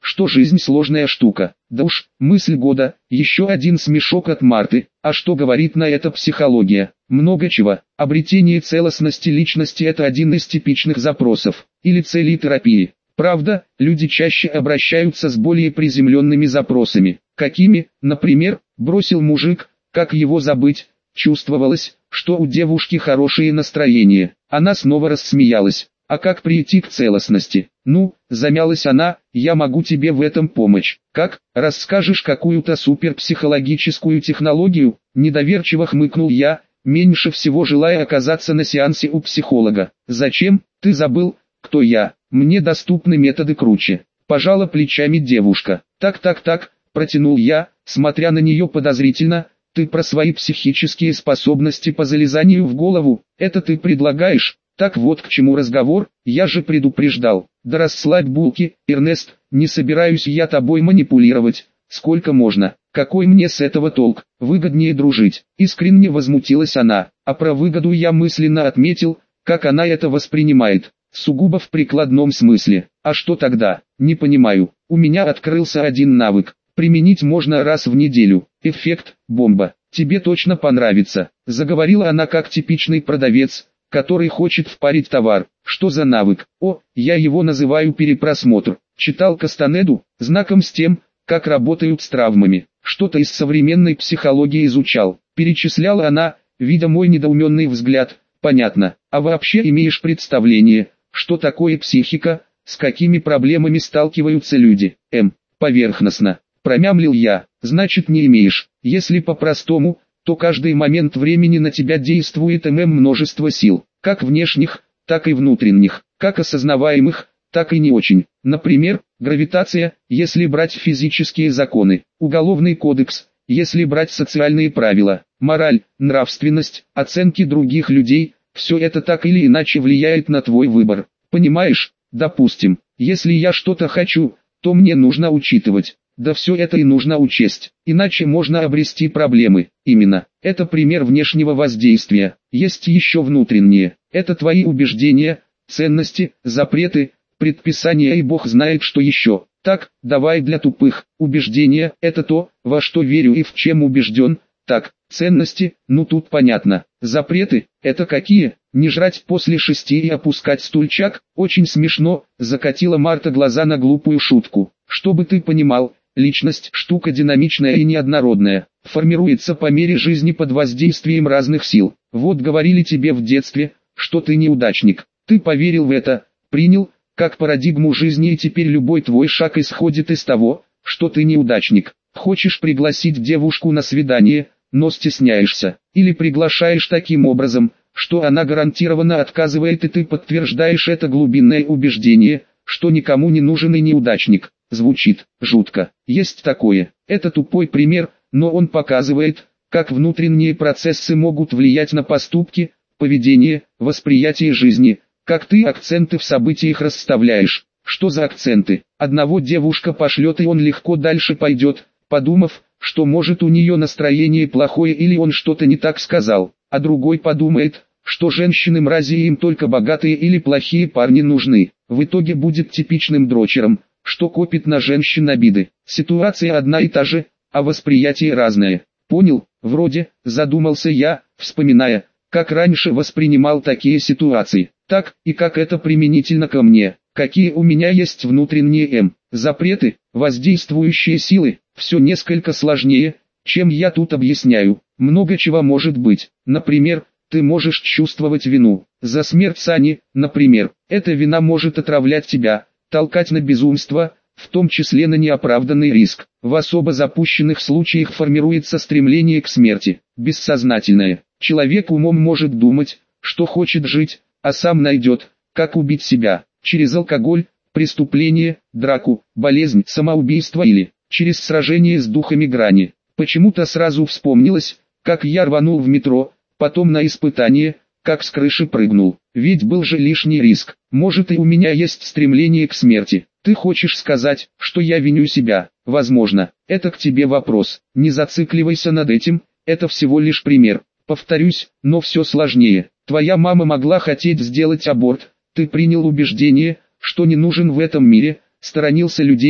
что жизнь сложная штука. Да уж, мысль года, еще один смешок от Марты. А что говорит на это психология? Много чего. Обретение целостности личности – это один из типичных запросов, или целей терапии. Правда, люди чаще обращаются с более приземленными запросами. Какими, например, бросил мужик, как его забыть? Чувствовалось, что у девушки хорошее настроение. Она снова рассмеялась. А как прийти к целостности? Ну, замялась она, я могу тебе в этом помочь. Как? Расскажешь какую-то суперпсихологическую технологию? Недоверчиво хмыкнул я, меньше всего желая оказаться на сеансе у психолога. Зачем? Ты забыл, кто я? Мне доступны методы круче. Пожала плечами девушка. Так-так-так, протянул я, смотря на нее подозрительно. Ты про свои психические способности по залезанию в голову, это ты предлагаешь? Так вот к чему разговор, я же предупреждал. Да расслабь булки, Эрнест, не собираюсь я тобой манипулировать. Сколько можно? Какой мне с этого толк? Выгоднее дружить. Искренне возмутилась она. А про выгоду я мысленно отметил, как она это воспринимает. Сугубо в прикладном смысле. А что тогда? Не понимаю. У меня открылся один навык. Применить можно раз в неделю. Эффект – бомба. Тебе точно понравится. Заговорила она как типичный продавец, который хочет впарить товар. Что за навык? О, я его называю перепросмотр. Читал Кастанеду, знаком с тем, как работают с травмами. Что-то из современной психологии изучал. Перечисляла она, видя мой недоуменный взгляд. Понятно. А вообще имеешь представление, что такое психика, с какими проблемами сталкиваются люди? М. Поверхностно. Промямлил я. Значит, не имеешь. Если по-простому, то каждый момент времени на тебя действует ММ множество сил, как внешних, так и внутренних, как осознаваемых, так и не очень. Например, гравитация, если брать физические законы, уголовный кодекс, если брать социальные правила, мораль, нравственность, оценки других людей, все это так или иначе влияет на твой выбор. Понимаешь? Допустим, если я что-то хочу, то мне нужно учитывать. Да все это и нужно учесть, иначе можно обрести проблемы. Именно, это пример внешнего воздействия. Есть еще внутренние, это твои убеждения, ценности, запреты, предписания и бог знает что еще. Так, давай для тупых. Убеждения – это то, во что верю и в чем убежден. Так, ценности, ну тут понятно. Запреты – это какие? Не жрать после шести и опускать стульчак? Очень смешно, закатила Марта глаза на глупую шутку. Чтобы ты понимал, личность – штука динамичная и неоднородная, формируется по мере жизни под воздействием разных сил. Вот говорили тебе в детстве, что ты неудачник. Ты поверил в это, принял, как парадигму жизни и теперь любой твой шаг исходит из того, что ты неудачник. Хочешь пригласить девушку на свидание, но стесняешься, или приглашаешь таким образом, что она гарантированно отказывает и ты подтверждаешь это глубинное убеждение, что никому не нужен и неудачник. Звучит жутко. Есть такое. Это тупой пример, но он показывает, как внутренние процессы могут влиять на поступки, поведение, восприятие жизни, как ты акценты в событиях расставляешь. Что за акценты? Одного девушка пошлет и он легко дальше пойдет, подумав, что может у нее настроение плохое или он что-то не так сказал, а другой подумает, что женщины мрази и им только богатые или плохие парни нужны. В итоге будет типичным дрочером, что копит на женщин обиды. Ситуация одна и та же, а восприятие разное. Понял, вроде, задумался я, вспоминая, как раньше воспринимал такие ситуации. Так, и как это применительно ко мне. Какие у меня есть внутренние М. Запреты, воздействующие силы, все несколько сложнее, чем я тут объясняю. Много чего может быть. Например, ты можешь чувствовать вину. За смерть Сани, например. Эта вина может отравлять тебя, толкать на безумство, в том числе на неоправданный риск. В особо запущенных случаях формируется стремление к смерти, бессознательное. Человек умом может думать, что хочет жить, а сам найдет, как убить себя. Через алкоголь, преступление, драку, болезнь, самоубийство или через сражение с духами грани. Почему-то сразу вспомнилось, как я рванул в метро, потом на испытание, как с крыши прыгнул. Ведь был же лишний риск. Может и у меня есть стремление к смерти. Ты хочешь сказать, что я виню себя? Возможно. Это к тебе вопрос. Не зацикливайся над этим, это всего лишь пример. Повторюсь, но все сложнее. Твоя мама могла хотеть сделать аборт. Ты принял убеждение, что не нужен в этом мире, сторонился людей,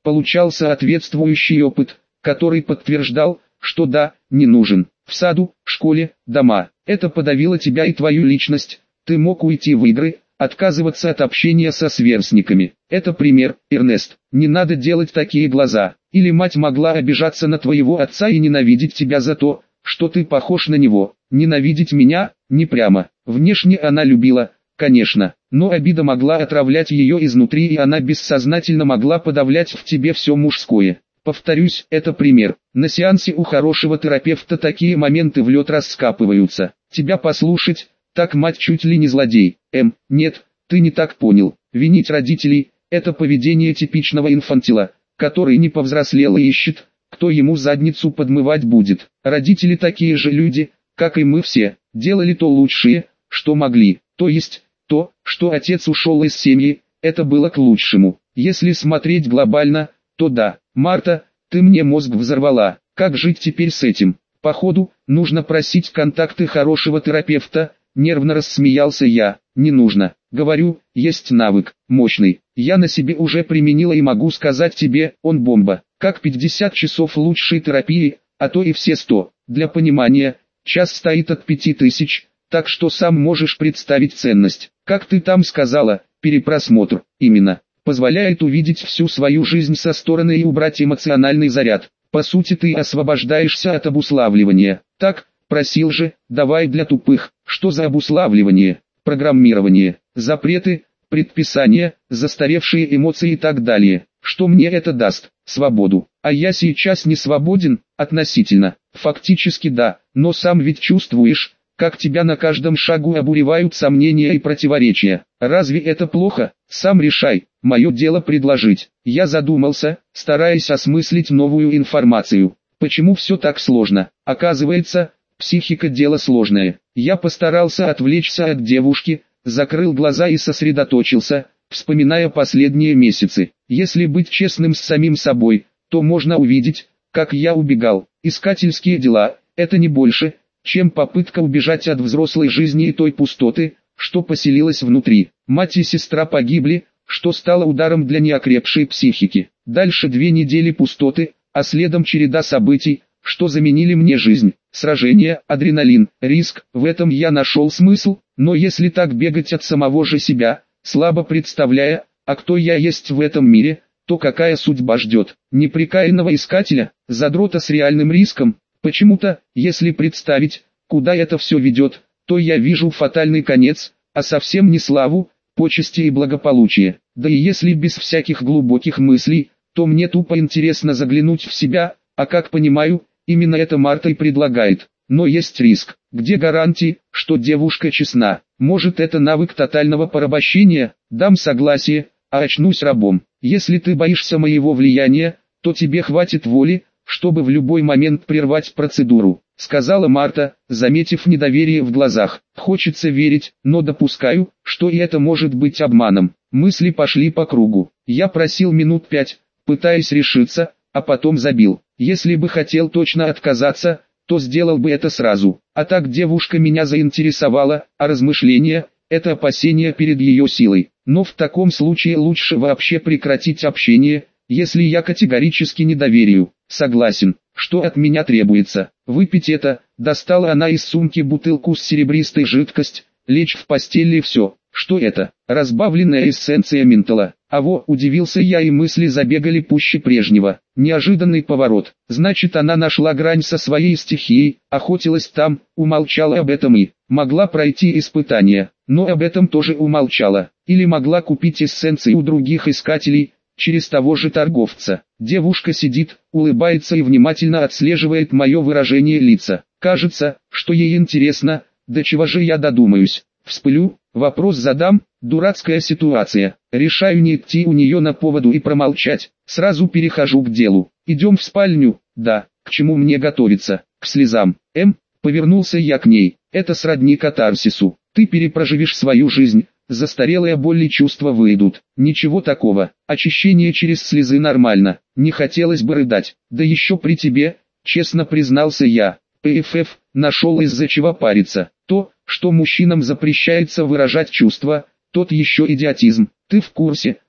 получал соответствующий опыт, который подтверждал, что да, не нужен. В саду, школе, дома. Это подавило тебя и твою личность. Ты мог уйти в игры, отказываться от общения со сверстниками. Это пример, Эрнест. Не надо делать такие глаза. Или мать могла обижаться на твоего отца и ненавидеть тебя за то, что ты похож на него. Ненавидеть меня, не прямо. Внешне она любила, конечно, но обида могла отравлять ее изнутри, и она бессознательно могла подавлять в тебе все мужское. Повторюсь, это пример. На сеансе у хорошего терапевта такие моменты в лед раскапываются. Тебя послушать, так мать чуть ли не злодей. Эм, нет, ты не так понял. Винить родителей – это поведение типичного инфантила, который не повзрослел и ищет, кто ему задницу подмывать будет. Родители такие же люди, как и мы все, делали то лучшее, что могли. То есть, то, что отец ушел из семьи, это было к лучшему. Если смотреть глобально, то да. Марта, ты мне мозг взорвала. Как жить теперь с этим? Походу, нужно просить контакты хорошего терапевта. Нервно рассмеялся я. Не нужно. Говорю, есть навык, мощный. Я на себе уже применила и могу сказать тебе, он бомба. Как пятьдесят часов лучшей терапии, а то и все сто. Для понимания, час стоит от пяти тысяч, так что сам можешь представить ценность. Как ты там сказала, перепросмотр, именно. Позволяет увидеть всю свою жизнь со стороны и убрать эмоциональный заряд. По сути ты освобождаешься от обуславливания. Так, просил же, давай для тупых. Что за обуславливание? Программирование, запреты, предписания, застаревшие эмоции и так далее. Что мне это даст? Свободу. А я сейчас не свободен, относительно. Фактически да, но сам ведь чувствуешь, как тебя на каждом шагу обуревают сомнения и противоречия. Разве это плохо? Сам решай. Мое дело предложить. Я задумался, стараясь осмыслить новую информацию. Почему все так сложно? Оказывается, психика дело сложное. Я постарался отвлечься от девушки, закрыл глаза и сосредоточился, вспоминая последние месяцы. Если быть честным с самим собой, то можно увидеть, как я убегал. Искательские дела – это не больше, чем попытка убежать от взрослой жизни и той пустоты, что поселилась внутри. Мать и сестра погибли, что стало ударом для неокрепшей психики. Дальше две недели пустоты, а следом череда событий, что заменили мне жизнь. Сражение, адреналин, риск, в этом я нашел смысл, но если так бегать от самого же себя, слабо представляя, а кто я есть в этом мире, то какая судьба ждет? Неприкаянного искателя, задрота с реальным риском. Почему-то, если представить, куда это все ведет, то я вижу фатальный конец, а совсем не славу, почести и благополучие. Да и если без всяких глубоких мыслей, то мне тупо интересно заглянуть в себя, а как понимаю, именно это Марта и предлагает. Но есть риск. Где гарантии, что девушка честна? Может, это навык тотального порабощения? Дам согласие, а очнусь рабом. Если ты боишься моего влияния, то тебе хватит воли, чтобы в любой момент прервать процедуру, сказала Марта, заметив недоверие в глазах. Хочется верить, но допускаю, что и это может быть обманом. Мысли пошли по кругу. Я просил минут пять, пытаясь решиться, а потом забил. Если бы хотел точно отказаться, то сделал бы это сразу. А так девушка меня заинтересовала, а размышления – это опасение перед ее силой. Но в таком случае лучше вообще прекратить общение, если я категорически не доверию. Согласен, что от меня требуется. Выпить это, достала она из сумки бутылку с серебристой жидкостью, лечь в постели и все. Что это? Разбавленная эссенция ментола. А во, удивился я, и мысли забегали пуще прежнего. Неожиданный поворот. Значит, она нашла грань со своей стихией, охотилась там, умолчала об этом и могла пройти испытания, но об этом тоже умолчала. Или могла купить эссенции у других искателей, через того же торговца. Девушка сидит, улыбается и внимательно отслеживает мое выражение лица. Кажется, что ей интересно, до чего же я додумаюсь. Вспылю, вопрос задам, дурацкая ситуация. Решаю не идти у нее на поводу и промолчать. Сразу перехожу к делу. Идем в спальню. Да, к чему мне готовиться? К слезам. Эм, повернулся я к ней. Это сродни катарсису. Ты перепроживешь свою жизнь. Застарелые боли и чувства выйдут. Ничего такого. Очищение через слезы нормально. Не хотелось бы рыдать. Да еще при тебе, честно признался я. ПФФ, нашел из-за чего париться. То, что мужчинам запрещается выражать чувства, тот еще идиотизм. Ты в курсе,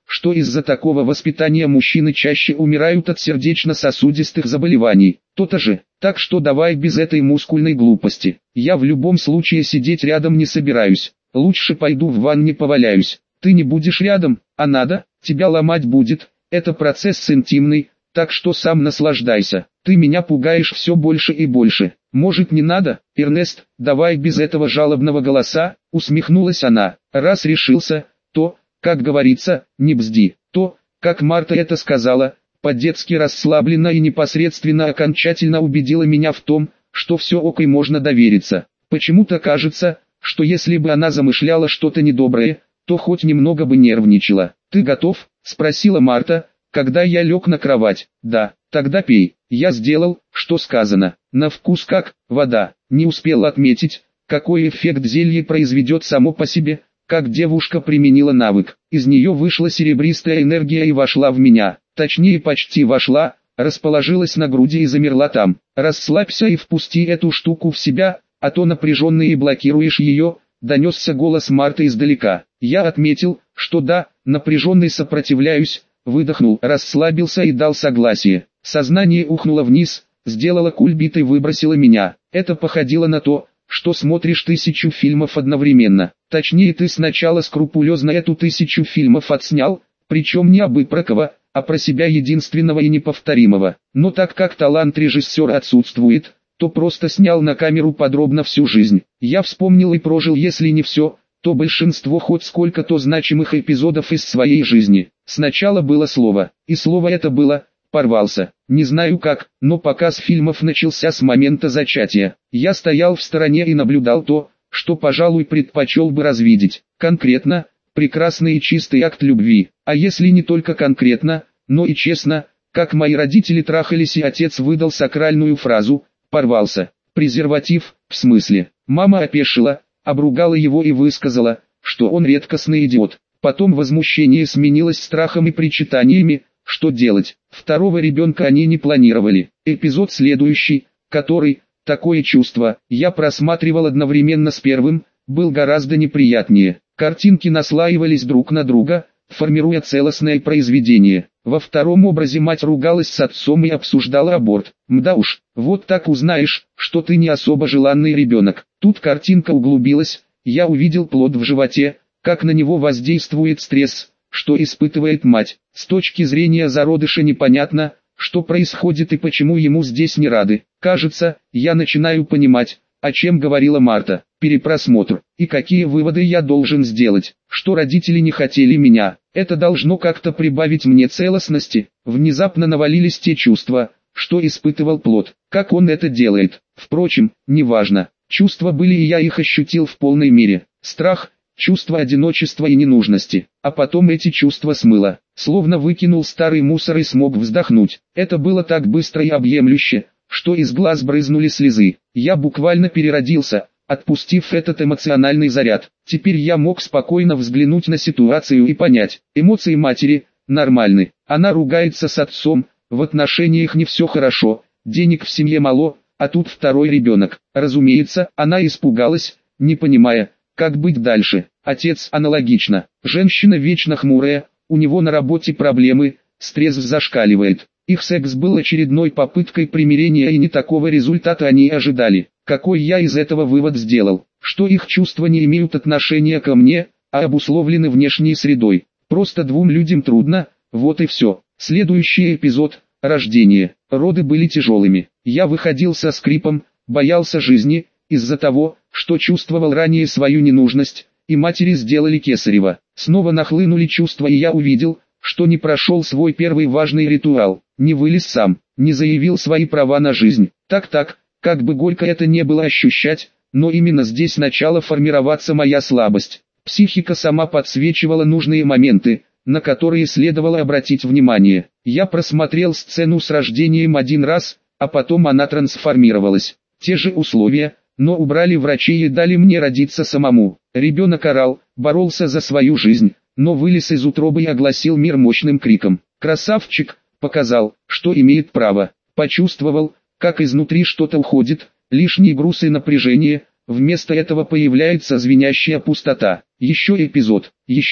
что из-за такого воспитания мужчины чаще умирают от сердечно-сосудистых заболеваний. То-то же, так что давай без этой мускульной глупости. Я в любом случае сидеть рядом не собираюсь, лучше пойду в ванне поваляюсь. Ты не будешь рядом, а надо, тебя ломать будет, это процесс интимный, так что сам наслаждайся. Ты меня пугаешь все больше и больше. Может не надо, Эрнест, давай без этого жалобного голоса, усмехнулась она. Раз решился, то, как говорится, не бзди. То, как Марта это сказала, по-детски расслабленно и непосредственно окончательно убедила меня в том, что все ок и можно довериться. Почему-то кажется, что если бы она замышляла что-то недоброе, то хоть немного бы нервничала. «Ты готов?» – спросила Марта, когда я лег на кровать. «Да, тогда пей». Я сделал, что сказано. На вкус как вода. Не успел отметить, какой эффект зелье произведет само по себе, как девушка применила навык. Из нее вышла серебристая энергия и вошла в меня. Точнее почти вошла, расположилась на груди и замерла там. «Расслабься и впусти эту штуку в себя, а то напряженный и блокируешь ее», донесся голос Марты издалека. Я отметил, что да, напряженный сопротивляюсь, выдохнул, расслабился и дал согласие. Сознание ухнуло вниз, сделало кульбит и выбросило меня. Это походило на то, что смотришь тысячу фильмов одновременно. Точнее, ты сначала скрупулезно эту тысячу фильмов отснял, причем не абы про кого, а про себя единственного и неповторимого. Но так как талант режиссера отсутствует, то просто снял на камеру подробно всю жизнь. Я вспомнил и прожил, если не все, то большинство хоть сколько-то значимых эпизодов из своей жизни. Сначала было слово, и слово это было «порвался». Не знаю как, но показ фильмов начался с момента зачатия. Я стоял в стороне и наблюдал то, что, пожалуй, предпочел бы развидеть. Конкретно, прекрасный и чистый акт любви. А если не только конкретно, но и честно, как мои родители трахались и отец выдал сакральную фразу «порвался». Презерватив, в смысле. Мама опешила, обругала его и высказала, что он редкостный идиот. Потом возмущение сменилось страхом и причитаниями, что делать. Второго ребенка они не планировали. Эпизод следующий, который, такое чувство, я просматривал одновременно с первым, был гораздо неприятнее. Картинки наслаивались друг на друга, формируя целостное произведение. Во втором образе мать ругалась с отцом и обсуждала аборт. Мда уж, вот так узнаешь, что ты не особо желанный ребенок. Тут картинка углубилась, я увидел плод в животе, как на него воздействует стресс, что испытывает мать. С точки зрения зародыша непонятно, что происходит и почему ему здесь не рады. Кажется, я начинаю понимать, о чем говорила Марта. Перепросмотр. И какие выводы я должен сделать? Что родители не хотели меня. Это должно как-то прибавить мне целостности. Внезапно навалились те чувства, что испытывал плод. Как он это делает? Впрочем, неважно. Чувства были, и я их ощутил в полной мере. Страх, чувство одиночества и ненужности. А потом эти чувства смыло. Словно выкинул старый мусор и смог вздохнуть. Это было так быстро и объемлюще, что из глаз брызнули слезы. Я буквально переродился, отпустив этот эмоциональный заряд. Теперь я мог спокойно взглянуть на ситуацию и понять, эмоции матери нормальны. Она ругается с отцом, в отношениях не все хорошо, денег в семье мало, а тут второй ребенок. Разумеется, она испугалась, не понимая, как быть дальше. Отец аналогично. Женщина вечно хмурая, у него на работе проблемы, стресс зашкаливает. Их секс был очередной попыткой примирения, и не такого результата они ожидали. Какой я из этого вывод сделал? Что их чувства не имеют отношения ко мне, а обусловлены внешней средой. Просто двум людям трудно, вот и все. Следующий эпизод – рождение. Роды были тяжелыми. Я выходил со скрипом, боялся жизни, из-за того, что чувствовал ранее свою ненужность, и матери сделали кесарево. Снова нахлынули чувства, и я увидел, что не прошел свой первый важный ритуал, не вылез сам, не заявил свои права на жизнь. Так-так, как бы горько это не было ощущать, но именно здесь начала формироваться моя слабость. Психика сама подсвечивала нужные моменты, на которые следовало обратить внимание. Я просмотрел сцену с рождением один раз, а потом она трансформировалась. Те же условия, но убрали врачей и дали мне родиться самому. Ребенок орал, боролся за свою жизнь, но вылез из утробы и огласил мир мощным криком. Красавчик, показал, что имеет право. Почувствовал, как изнутри что-то уходит, лишний груз и напряжение, вместо этого появляется звенящая пустота. Еще эпизод, еще.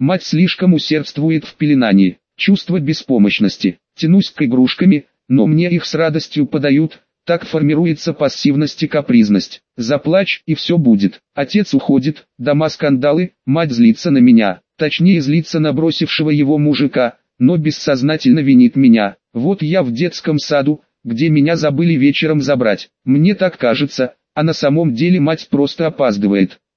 Мать слишком усердствует в пеленании. Чувство беспомощности. Тянусь к игрушками, но мне их с радостью подают. Так формируется пассивность и капризность. Заплачь, и все будет. Отец уходит, дома скандалы, мать злится на меня. Точнее злится на бросившего его мужика, но бессознательно винит меня. Вот я в детском саду, где меня забыли вечером забрать. Мне так кажется, а на самом деле мать просто опаздывает.